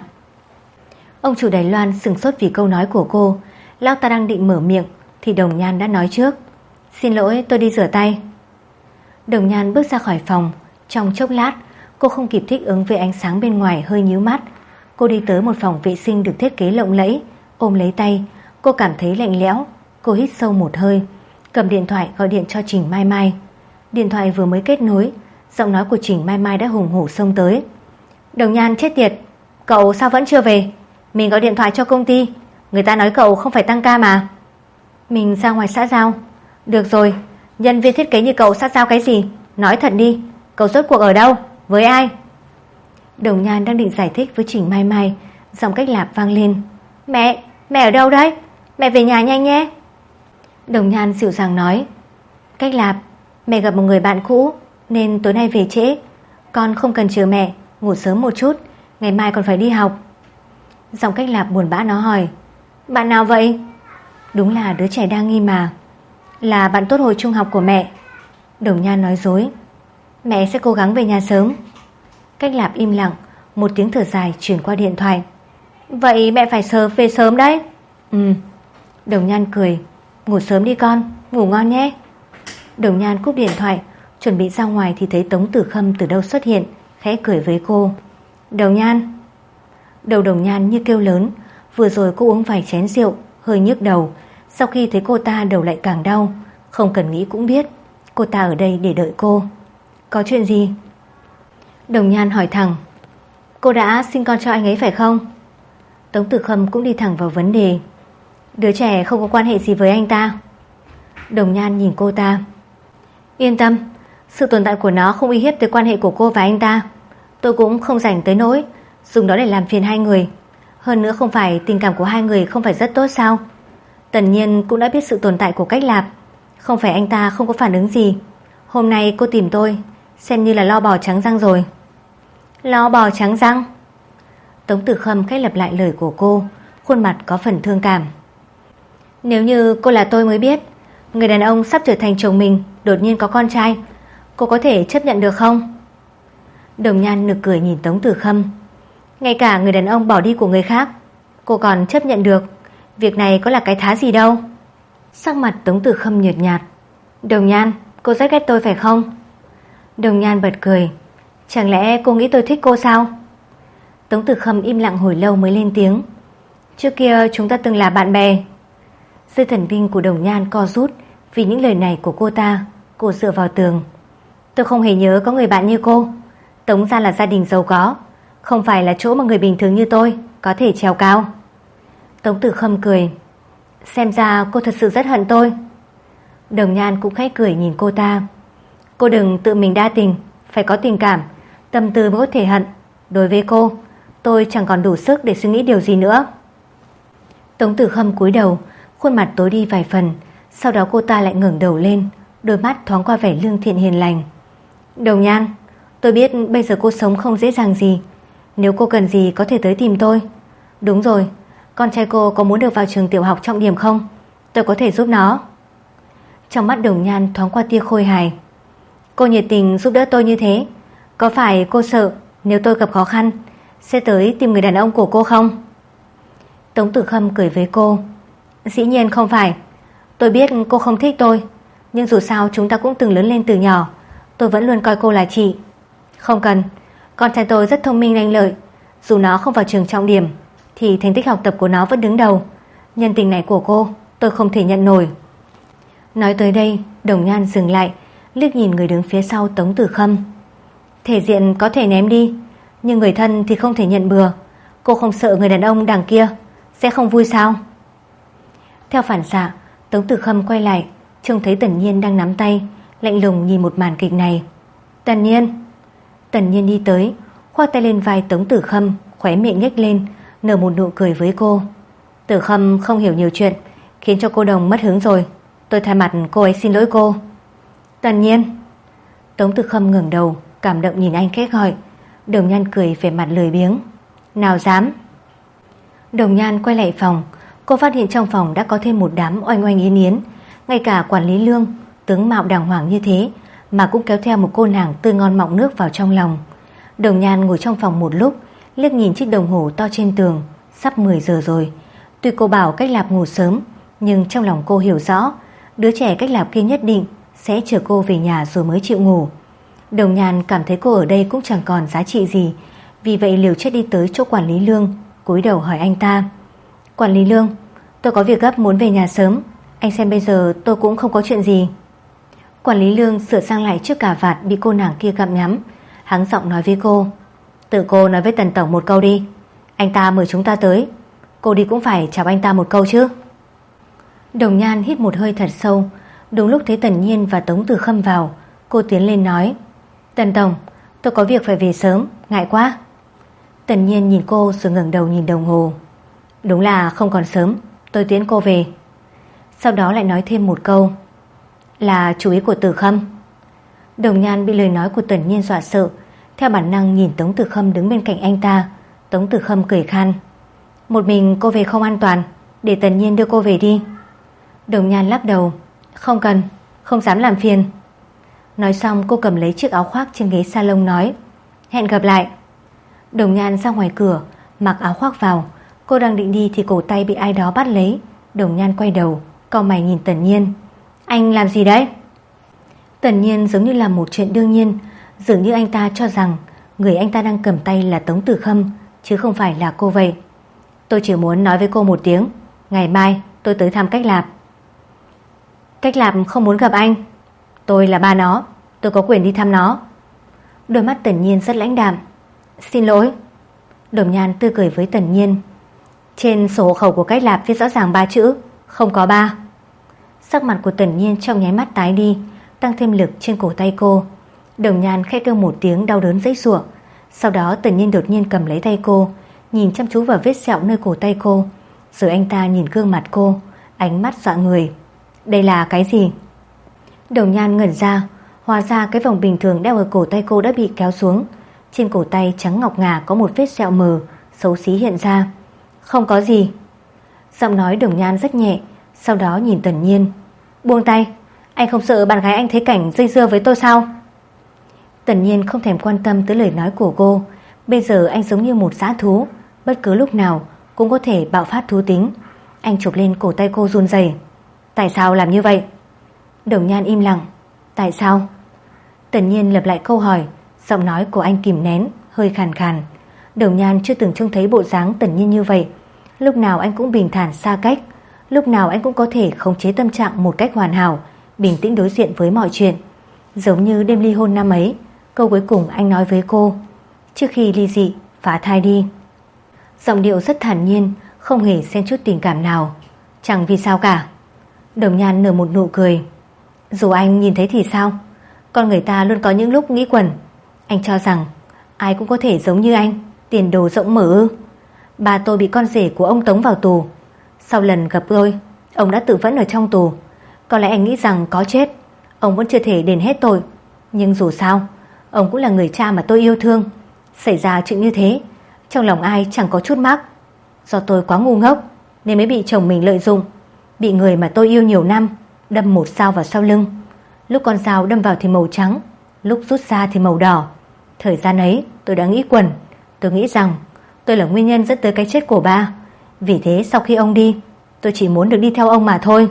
Ông chủ Đài Loan sửng sốt vì câu nói của cô. Lão ta đang định mở miệng thì Đồng Nhan đã nói trước: Xin lỗi, tôi đi rửa tay. Đồng Nhan bước ra khỏi phòng. Trong chốc lát cô không kịp thích ứng với ánh sáng bên ngoài, hơi nhíu mắt. Cô đi tới một phòng vệ sinh được thiết kế lộng lẫy. Ôm lấy tay, cô cảm thấy lạnh lẽo. Cô hít sâu một hơi, cầm điện thoại gọi điện cho Trình Mai Mai. Điện thoại vừa mới kết nối, giọng nói của Trình Mai Mai đã hùng hổ xông tới: Đồng Nhan chết tiệt, cậu sao vẫn chưa về? Mình gọi điện thoại cho công ty, người ta nói cậu không phải tăng ca mà. Mình ra ngoài xã giao. Được rồi, nhân viên thiết kế như cậu xã giao cái gì? Nói thật đi, cậu rốt cuộc ở đâu? Với ai? Đồng Nhan đang định giải thích với Trình Mai Mai, giọng Cách Lạp vang lên: Mẹ ở đâu đấy? Mẹ về nhà nhanh nhé. Đồng Nhan dịu dàng nói: Cách Lạp, mẹ gặp một người bạn cũ nên tối nay về trễ. Con không cần chờ mẹ, ngủ sớm một chút, ngày mai còn phải đi học. Giọng Cách Lạp buồn bã nó hỏi: Bạn nào vậy? Đúng là đứa trẻ đa nghi mà. Là bạn tốt hồi trung học của mẹ. Đồng Nhan nói dối: Mẹ sẽ cố gắng về nhà sớm. Cách Lạp im lặng. Một tiếng thở dài truyền qua điện thoại: Vậy mẹ phải về sớm đấy. Đồng Nhan cười: Ngủ sớm đi con, ngủ ngon nhé. Đồng Nhan cúp điện thoại, chuẩn bị ra ngoài thì thấy Tống Tử Khâm từ đâu xuất hiện, khẽ cười với cô: Đồng Nhan. Đầu Đồng Nhan như kêu lớn. Vừa rồi cô uống vài chén rượu, hơi nhức đầu. Sau khi thấy cô ta đầu lại càng đau. Không cần nghĩ cũng biết cô ta ở đây để đợi cô. Có chuyện gì? Đồng Nhan hỏi thẳng: Cô đã sinh con cho anh ấy phải không? Tống Tử Khâm cũng đi thẳng vào vấn đề: Đứa trẻ không có quan hệ gì với anh ta. Đồng Nhan nhìn cô ta: Yên tâm, sự tồn tại của nó không uy hiếp tới quan hệ của cô và anh ta. Tôi cũng không rảnh tới nỗi dùng đó để làm phiền hai người. Hơn nữa không phải tình cảm của hai người không phải rất tốt sao? Tần Nhiên cũng đã biết sự tồn tại của Cách Lạp. Không phải anh ta không có phản ứng gì. Hôm nay cô tìm tôi xem như là lo bò trắng răng rồi. Lo bò trắng răng? Tống Tử Khâm khẽ lặp lại lời của cô, khuôn mặt có phần thương cảm. Nếu như cô là tôi mới biết người đàn ông sắp trở thành chồng mình đột nhiên có con trai, cô có thể chấp nhận được không? Đồng Nhan nực cười nhìn Tống Tử Khâm: Ngay cả người đàn ông bỏ đi của người khác cô còn chấp nhận được, việc này có là cái thá gì đâu. Sắc mặt Tống Tử Khâm nhợt nhạt: Đồng Nhan, cô rất ghét tôi phải không? Đồng Nhan bật cười: Chẳng lẽ cô nghĩ tôi thích cô sao? Tống Tử Khâm im lặng hồi lâu mới lên tiếng: Trước kia chúng ta từng là bạn bè. Dây thần kinh của Đồng Nhan co rút vì những lời này của cô ta. Cô dựa vào tường: Tôi không hề nhớ có người bạn như cô. Tống gia là gia đình giàu có, không phải là chỗ mà người bình thường như tôi có thể trèo cao. Tống Tử Khâm cười: Xem ra cô thật sự rất hận tôi. Đồng Nhan cũng khẽ cười nhìn cô ta. Cô đừng tự mình đa tình, phải có tình cảm, tâm tư mới có thể hận. Đối với cô, tôi chẳng còn đủ sức để suy nghĩ điều gì nữa. Tống Tử Khâm cúi đầu, khuôn mặt tối đi vài phần. Sau đó cô ta lại ngẩng đầu lên, đôi mắt thoáng qua vẻ lương thiện hiền lành. Đồng Nhan, tôi biết bây giờ cô sống không dễ dàng gì. Nếu cô cần gì có thể tới tìm tôi. Đúng rồi, con trai cô có muốn được vào trường tiểu học trọng điểm không? Tôi có thể giúp nó. Trong mắt Đồng Nhan thoáng qua tia khôi hài. Cô nhiệt tình giúp đỡ tôi như thế, có phải cô sợ nếu tôi gặp khó khăn sẽ tới tìm người đàn ông của cô không? Tống Tử Khâm cười với cô. Dĩ nhiên không phải. Tôi biết cô không thích tôi, nhưng dù sao chúng ta cũng từng lớn lên từ nhỏ. Tôi vẫn luôn coi cô là chị. Không cần, con trai tôi rất thông minh lanh lợi. Dù nó không vào trường trọng điểm thì thành tích học tập của nó vẫn đứng đầu. Nhân tình này của cô tôi không thể nhận nổi. Nói tới đây, Đồng Nhan dừng lại, liếc nhìn người đứng phía sau Tống Tử Khâm. Thể diện có thể ném đi, nhưng người thân thì không thể nhận bừa. Cô không sợ người đàn ông đằng kia sẽ không vui sao? Theo phản xạ, Tống Tử Khâm quay lại, trông thấy Tần Nhiên đang nắm tay, lạnh lùng nhìn một màn kịch này. Tần Nhiên. Tần Nhiên đi tới, khoác tay lên vai Tống Tử Khâm, khóe miệng nhếch lên, nở một nụ cười với cô. Tử Khâm không hiểu nhiều chuyện, khiến cho cô Đồng mất hứng rồi. Tôi thay mặt cô ấy xin lỗi cô. Tần Nhiên. Tống Tử Khâm ngẩng đầu, cảm động nhìn anh khẽ gọi. Đồng Nhan cười vẻ mặt lười biếng. Nào dám. Đồng Nhan quay lại phòng. Cô phát hiện trong phòng đã có thêm một đám oanh oanh yến yến. Ngay cả quản lý Lương, tướng mạo đàng hoàng như thế mà cũng kéo theo một cô nàng tươi ngon mọng nước vào trong lòng. Đồng Nhan ngồi trong phòng một lúc, liếc nhìn chiếc đồng hồ to trên tường. Sắp 10 giờ rồi. Tuy cô bảo Cách Lạp ngủ sớm, nhưng trong lòng cô hiểu rõ đứa trẻ Cách Lạp kia nhất định sẽ chờ cô về nhà rồi mới chịu ngủ. Đồng Nhan cảm thấy cô ở đây cũng chẳng còn giá trị gì, vì vậy liều chết đi tới chỗ quản lý Lương, cúi đầu hỏi anh ta. Quản lý Lương, tôi có việc gấp muốn về nhà sớm. Anh xem bây giờ tôi cũng không có chuyện gì. Quản lý Lương sửa sang lại chiếc cà vạt bị cô nàng kia gặm nhắm, hắng giọng nói với cô. Tự cô nói với Tần Tổng một câu đi. Anh ta mời chúng ta tới, cô đi cũng phải chào anh ta một câu chứ. Đồng Nhan hít một hơi thật sâu. Đúng lúc thấy Tần Nhiên và Tống Tử Khâm vào, cô tiến lên nói. Tần Tổng, tôi có việc phải về sớm, ngại quá. Tần Nhiên nhìn cô rồi ngẩng đầu nhìn đồng hồ. Đúng là không còn sớm, tôi tiễn cô về. Sau đó lại nói thêm một câu. Là chú ý của Tử Khâm. Đồng Nhan bị lời nói của Tần Nhiên dọa sợ, theo bản năng nhìn Tống Tử Khâm đứng bên cạnh anh ta. Tống Tử Khâm cười khan. Một mình cô về không an toàn, để Tần Nhiên đưa cô về đi. Đồng Nhan lắc đầu. Không cần, không dám làm phiền. Nói xong cô cầm lấy chiếc áo khoác trên ghế salon nói. Hẹn gặp lại. Đồng Nhan ra ngoài cửa, mặc áo khoác vào. Cô đang định đi thì cổ tay bị ai đó bắt lấy. Đồng Nhan quay đầu, cau mày nhìn Tần Nhiên. Anh làm gì đấy? Tần Nhiên giống như là một chuyện đương nhiên, dường như anh ta cho rằng người anh ta đang cầm tay là Tống Tử Khâm, chứ không phải là cô vậy. Tôi chỉ muốn nói với cô một tiếng, ngày mai tôi tới thăm Cách Lạp. Cách Lạp không muốn gặp anh. Tôi là ba nó, tôi có quyền đi thăm nó. Đôi mắt Tần Nhiên rất lãnh đạm. Xin lỗi. Đồng Nhan tươi cười với Tần Nhiên. Trên sổ hộ khẩu của Cách Lạp viết rõ ràng 3 chữ, không có ba. Sắc mặt của Tần Nhiên trong nháy mắt tái đi, tăng thêm lực trên cổ tay cô. Đồng Nhan khẽ kêu một tiếng đau đớn giãy giụa. Sau đó Tần Nhiên đột nhiên cầm lấy tay cô, nhìn chăm chú vào vết sẹo nơi cổ tay cô. Rồi anh ta nhìn gương mặt cô, ánh mắt dọa người. Đây là cái gì? Đồng Nhan ngẩn ra, hóa ra cái vòng bình thường đeo ở cổ tay cô đã bị kéo xuống. Trên cổ tay trắng ngọc ngà có một vết sẹo mờ xấu xí hiện ra. Không có gì. Giọng nói Đồng Nhan rất nhẹ. Sau đó nhìn Tần Nhiên. Buông tay, anh không sợ bạn gái anh thấy cảnh dây dưa với tôi sao? Tần Nhiên không thèm quan tâm tới lời nói của cô. Bây giờ anh giống như một dã thú, bất cứ lúc nào cũng có thể bạo phát thú tính. Anh chụp lên cổ tay cô run rẩy. Tại sao làm như vậy? Đồng Nhan im lặng. Tại sao? Tần Nhiên lặp lại câu hỏi. Giọng nói của anh kìm nén, hơi khàn khàn. Đồng Nhan chưa từng trông thấy bộ dáng Tần Nhiên như vậy. Lúc nào anh cũng bình thản xa cách, lúc nào anh cũng có thể khống chế tâm trạng một cách hoàn hảo, bình tĩnh đối diện với mọi chuyện. Giống như đêm ly hôn năm ấy, câu cuối cùng anh nói với cô. Trước khi ly dị, phá thai đi. Giọng điệu rất thản nhiên, không hề xen chút tình cảm nào. Chẳng vì sao cả. Đồng Nhan nở một nụ cười. Dù anh nhìn thấy thì sao? Con người ta luôn có những lúc nghĩ quẩn. Anh cho rằng ai cũng có thể giống như anh, tiền đồ rộng mở ư? Ba tôi bị con rể của ông tống vào tù. Sau lần gặp tôi, ông đã tự vẫn ở trong tù. Có lẽ anh nghĩ rằng có chết ông vẫn chưa thể đền hết tội. Nhưng dù sao, ông cũng là người cha mà tôi yêu thương. Xảy ra chuyện như thế, trong lòng ai chẳng có chút mắc. Do tôi quá ngu ngốc nên mới bị chồng mình lợi dụng, bị người mà tôi yêu nhiều năm đâm một dao vào sau lưng. Lúc con dao đâm vào thì màu trắng, lúc rút ra thì màu đỏ. Thời gian ấy tôi đã nghĩ quẩn. Tôi nghĩ rằng tôi là nguyên nhân dẫn tới cái chết của ba. Vì thế sau khi ông đi, tôi chỉ muốn được đi theo ông mà thôi.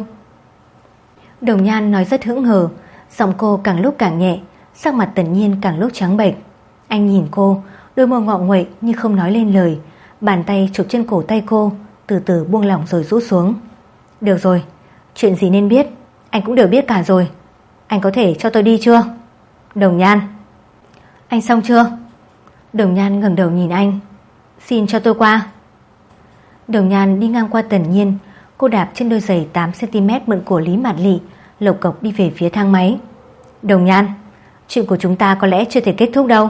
Đồng Nhan nói rất hững hờ, giọng cô càng lúc càng nhẹ, sắc mặt Tần Nhiên càng lúc trắng bệch. Anh nhìn cô, đôi môi ngọ nguậy nhưng không nói lên lời. Bàn tay chụp trên cổ tay cô, từ từ buông lỏng rồi rũ xuống. Được rồi, chuyện gì nên biết anh cũng đều biết cả rồi. Anh có thể cho tôi đi chưa? Đồng Nhan. Anh xong chưa? Đồng Nhan ngẩng đầu nhìn anh. Xin cho tôi qua. Đồng Nhan đi ngang qua Tần Nhiên. Cô đạp trên đôi giày 8cm mượn của Lý Mạt Lị, lộc cộc đi về phía thang máy. Đồng Nhan, chuyện của chúng ta có lẽ chưa thể kết thúc đâu.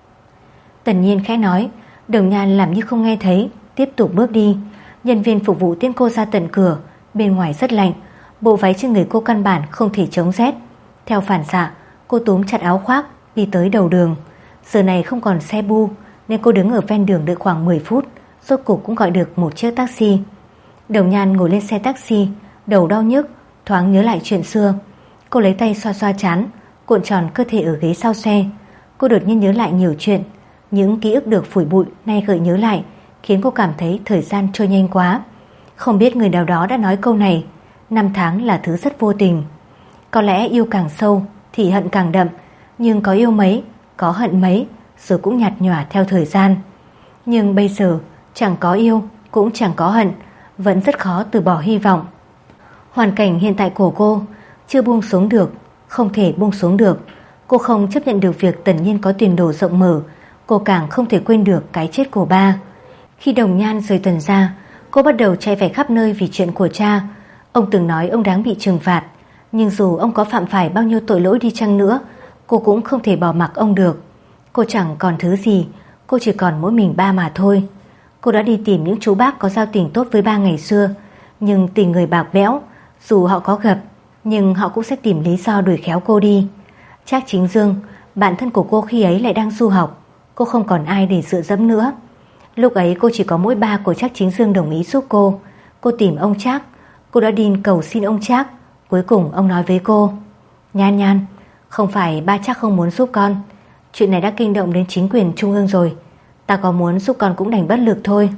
Tần Nhiên khẽ nói. Đồng Nhan làm như không nghe thấy, tiếp tục bước đi. Nhân viên phục vụ tiễn cô ra tận cửa. Bên ngoài rất lạnh, bộ váy trên người cô căn bản không thể chống rét. Theo phản xạ, cô túm chặt áo khoác, đi tới đầu đường. Giờ này không còn xe bu nên cô đứng ở ven đường đợi khoảng 10 phút. Rốt cục cũng gọi được một chiếc taxi. Đồng Nhan ngồi lên xe taxi, đầu đau nhức, thoáng nhớ lại chuyện xưa. Cô lấy tay xoa xoa trán, cuộn tròn cơ thể ở ghế sau xe. Cô đột nhiên nhớ lại nhiều chuyện. Những ký ức được phủi bụi nay gợi nhớ lại, khiến cô cảm thấy thời gian trôi nhanh quá. Không biết người nào đó đã nói câu này, năm tháng là thứ rất vô tình. Có lẽ yêu càng sâu thì hận càng đậm, nhưng có yêu mấy, có hận mấy, rồi cũng nhạt nhòa theo thời gian. Nhưng bây giờ chẳng có yêu, cũng chẳng có hận, vẫn rất khó từ bỏ hy vọng. Hoàn cảnh hiện tại của cô chưa buông xuống được, không thể buông xuống được. Cô không chấp nhận được việc Tần Nhiên có tiền đồ rộng mở. Cô càng không thể quên được cái chết của ba. Khi Đồng Nhan rời tuần ra, cô bắt đầu chạy về khắp nơi vì chuyện của cha. Ông từng nói ông đáng bị trừng phạt, nhưng dù ông có phạm phải bao nhiêu tội lỗi đi chăng nữa, cô cũng không thể bỏ mặc ông được. Cô chẳng còn thứ gì, cô chỉ còn mỗi mình ba mà thôi. Cô đã đi tìm những chú bác có giao tình tốt với ba ngày xưa, nhưng tình người bạc bẽo, dù họ có gặp, nhưng họ cũng sẽ tìm lý do đuổi khéo cô đi. Trác Chính Dương, bạn thân của cô khi ấy lại đang du học. Cô không còn ai để dựa dẫm nữa. Lúc ấy cô chỉ có mỗi ba của Trác Chính Dương đồng ý giúp cô. Cô tìm ông Trác. Cô đã đi cầu xin ông Trác. Cuối cùng ông nói với cô: Nhan Nhan, không phải ba Trác không muốn giúp con. Chuyện này đã kinh động đến chính quyền trung ương rồi. Ta có muốn giúp con cũng đành bất lực thôi.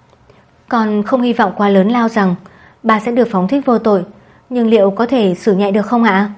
Con không hy vọng quá lớn lao rằng ba sẽ được phóng thích vô tội, nhưng liệu có thể xử nhẹ được không ạ?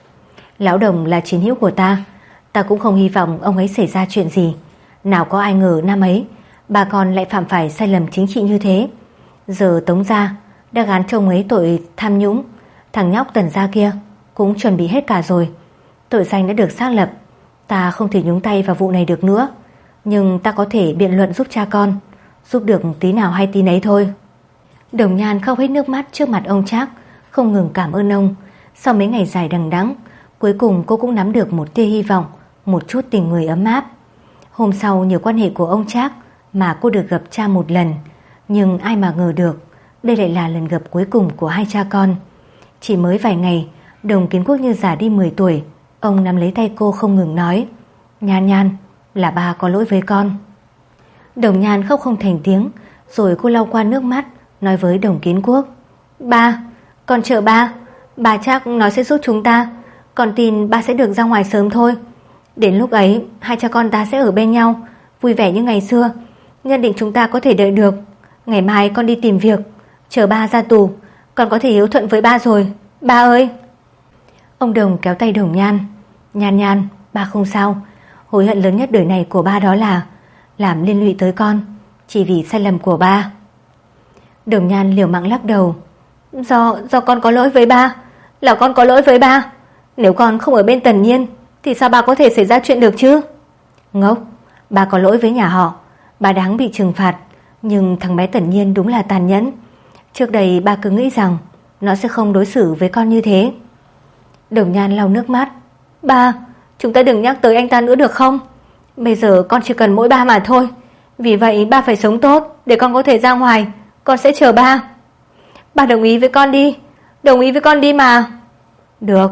Lão Đồng là chiến hữu của ta. Ta cũng không hy vọng ông ấy xảy ra chuyện gì. Nào có ai ngờ năm ấy bà con lại phạm phải sai lầm chính trị như thế. Giờ Tống gia đã gán cho ông ấy tội tham nhũng. Thằng nhóc Tần gia kia cũng chuẩn bị hết cả rồi. Tội danh đã được xác lập. Ta không thể nhúng tay vào vụ này được nữa, nhưng ta có thể biện luận giúp cha con, giúp được tí nào hay tí nấy thôi. Đồng Nhan khóc hết nước mắt trước mặt ông Trác, không ngừng cảm ơn ông. Sau mấy ngày dài đằng đẵng, cuối cùng cô cũng nắm được một tia hy vọng, một chút tình người ấm áp. Hôm sau nhờ quan hệ của ông Trác mà cô được gặp cha một lần. Nhưng ai mà ngờ được đây lại là lần gặp cuối cùng của hai cha con. Chỉ mới vài ngày, Đồng Kiến Quốc như già đi 10 tuổi. Ông nắm lấy tay cô không ngừng nói: Nhan Nhan, là ba có lỗi với con. Đồng Nhan khóc không thành tiếng, rồi cô lau qua nước mắt, nói với Đồng Kiến Quốc: Ba, con chờ ba. Ba Trác nói sẽ giúp chúng ta. Con tin ba sẽ được ra ngoài sớm thôi. Đến lúc ấy hai cha con ta sẽ ở bên nhau, vui vẻ như ngày xưa. Nhất định chúng ta có thể đợi được. Ngày mai con đi tìm việc, chờ ba ra tù, con có thể hiếu thuận với ba rồi. Ba ơi. Ông Đồng kéo tay Đồng Nhan: Nhan Nhan, ba không sao. Hối hận lớn nhất đời này của ba đó là làm liên lụy tới con, chỉ vì sai lầm của ba. Đồng Nhan liều mạng lắc đầu: Do con có lỗi với ba. Là con có lỗi với ba. Nếu con không ở bên Tần Nhiên thì sao ba có thể xảy ra chuyện được chứ? Ngốc, ba có lỗi với nhà họ, ba đáng bị trừng phạt. Nhưng thằng bé Tần Nhiên đúng là tàn nhẫn. Trước đây ba cứ nghĩ rằng nó sẽ không đối xử với con như thế. Đồng Nhan lau nước mắt. Ba, chúng ta đừng nhắc tới anh ta nữa được không? Bây giờ con chỉ cần mỗi ba mà thôi. Vì vậy ba phải sống tốt để con có thể ra ngoài. Con sẽ chờ ba. Ba đồng ý với con đi. Đồng ý với con đi mà. Được.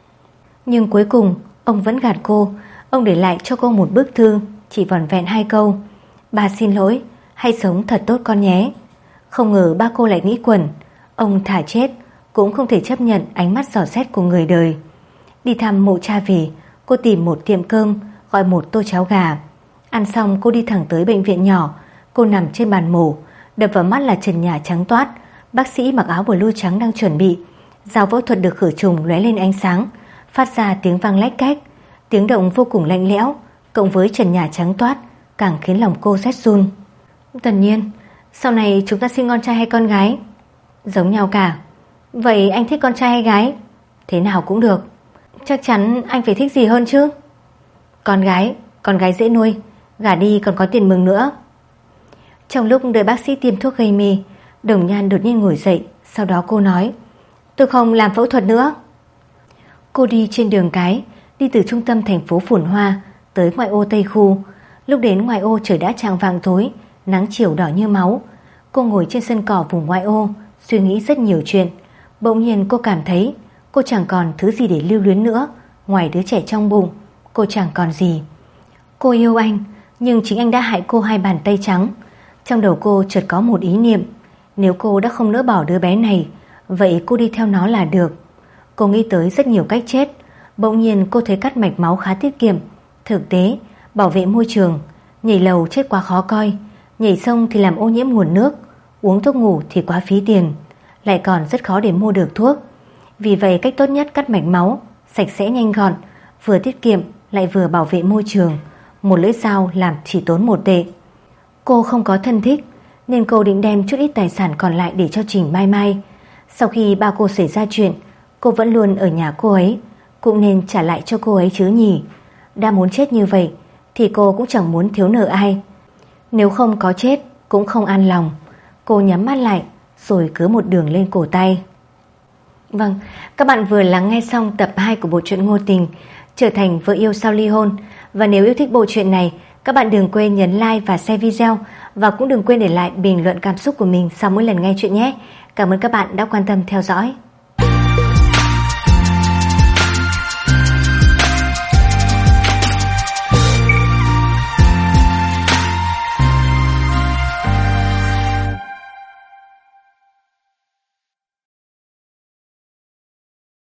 Nhưng cuối cùng ông vẫn gạt cô. Ông để lại cho cô một bức thư, chỉ vỏn vẹn 2 câu: ba xin lỗi, hãy sống thật tốt con nhé. Không ngờ ba cô lại nghĩ quẩn. Ông thà chết cũng không thể chấp nhận ánh mắt dò xét của người đời. Đi thăm mộ cha về, cô tìm một tiệm cơm, gọi một tô cháo gà. Ăn xong cô đi thẳng tới bệnh viện nhỏ. Cô nằm trên bàn mổ, đập vào mắt là trần nhà trắng toát. Bác sĩ mặc áo blue trắng đang chuẩn bị. Dao phẫu thuật được khử trùng lóe lên ánh sáng, phát ra tiếng vang lách cách. Tiếng động vô cùng lạnh lẽo, cộng với trần nhà trắng toát, càng khiến lòng cô rét run. Tần Nhiên, sau này chúng ta sinh con trai hay con gái? Giống nhau cả. Vậy anh thích con trai hay gái? Thế nào cũng được. Chắc chắn anh phải thích gì hơn chứ? Con gái dễ nuôi, gả đi còn có tiền mừng nữa. Trong lúc đợi bác sĩ tiêm thuốc gây mê, Đồng Nhan đột nhiên ngồi dậy. Sau đó cô nói: tôi không làm phẫu thuật nữa. Cô đi trên đường cái, đi từ trung tâm thành phố phồn hoa tới ngoại ô Tây Khu. Lúc đến ngoại ô trời đã chạng vạng tối, nắng chiều đỏ như máu. Cô ngồi trên sân cỏ vùng ngoại ô, suy nghĩ rất nhiều chuyện. Bỗng nhiên cô cảm thấy cô chẳng còn thứ gì để lưu luyến nữa. Ngoài đứa trẻ trong bụng, cô chẳng còn gì. Cô yêu anh, nhưng chính anh đã hại cô 2 bàn tay trắng. Trong đầu cô chợt có một ý niệm: nếu cô đã không nỡ bỏ đứa bé này, vậy cô đi theo nó là được. Cô nghĩ tới rất nhiều cách chết. Bỗng nhiên cô thấy cắt mạch máu khá tiết kiệm, thực tế, bảo vệ môi trường. Nhảy lầu chết quá khó coi, nhảy sông thì làm ô nhiễm nguồn nước, uống thuốc ngủ thì quá phí tiền, lại còn rất khó để mua được thuốc. Vì vậy cách tốt nhất cắt mạch máu, sạch sẽ nhanh gọn, vừa tiết kiệm lại vừa bảo vệ môi trường. Một lưỡi dao làm chỉ tốn 1 tệ. Cô không có thân thích, nên cô định đem chút ít tài sản còn lại để cho Trình Mai Mai. Sau khi ba cô xảy ra chuyện, cô vẫn luôn ở nhà cô ấy, cũng nên trả lại cho cô ấy chứ nhỉ. Đã muốn chết như vậy thì cô cũng chẳng muốn thiếu nợ ai. Nếu không có chết cũng không an lòng. Cô nhắm mắt lại rồi cứ một đường lên cổ tay. Vâng, các bạn vừa lắng nghe xong tập 2 của bộ truyện ngôn tình Trở thành vợ yêu sau ly hôn. Và nếu yêu thích bộ truyện này, các bạn đừng quên nhấn like và share video, và cũng đừng quên để lại bình luận cảm xúc của mình sau mỗi lần nghe chuyện nhé. Cảm ơn các bạn đã quan tâm theo dõi.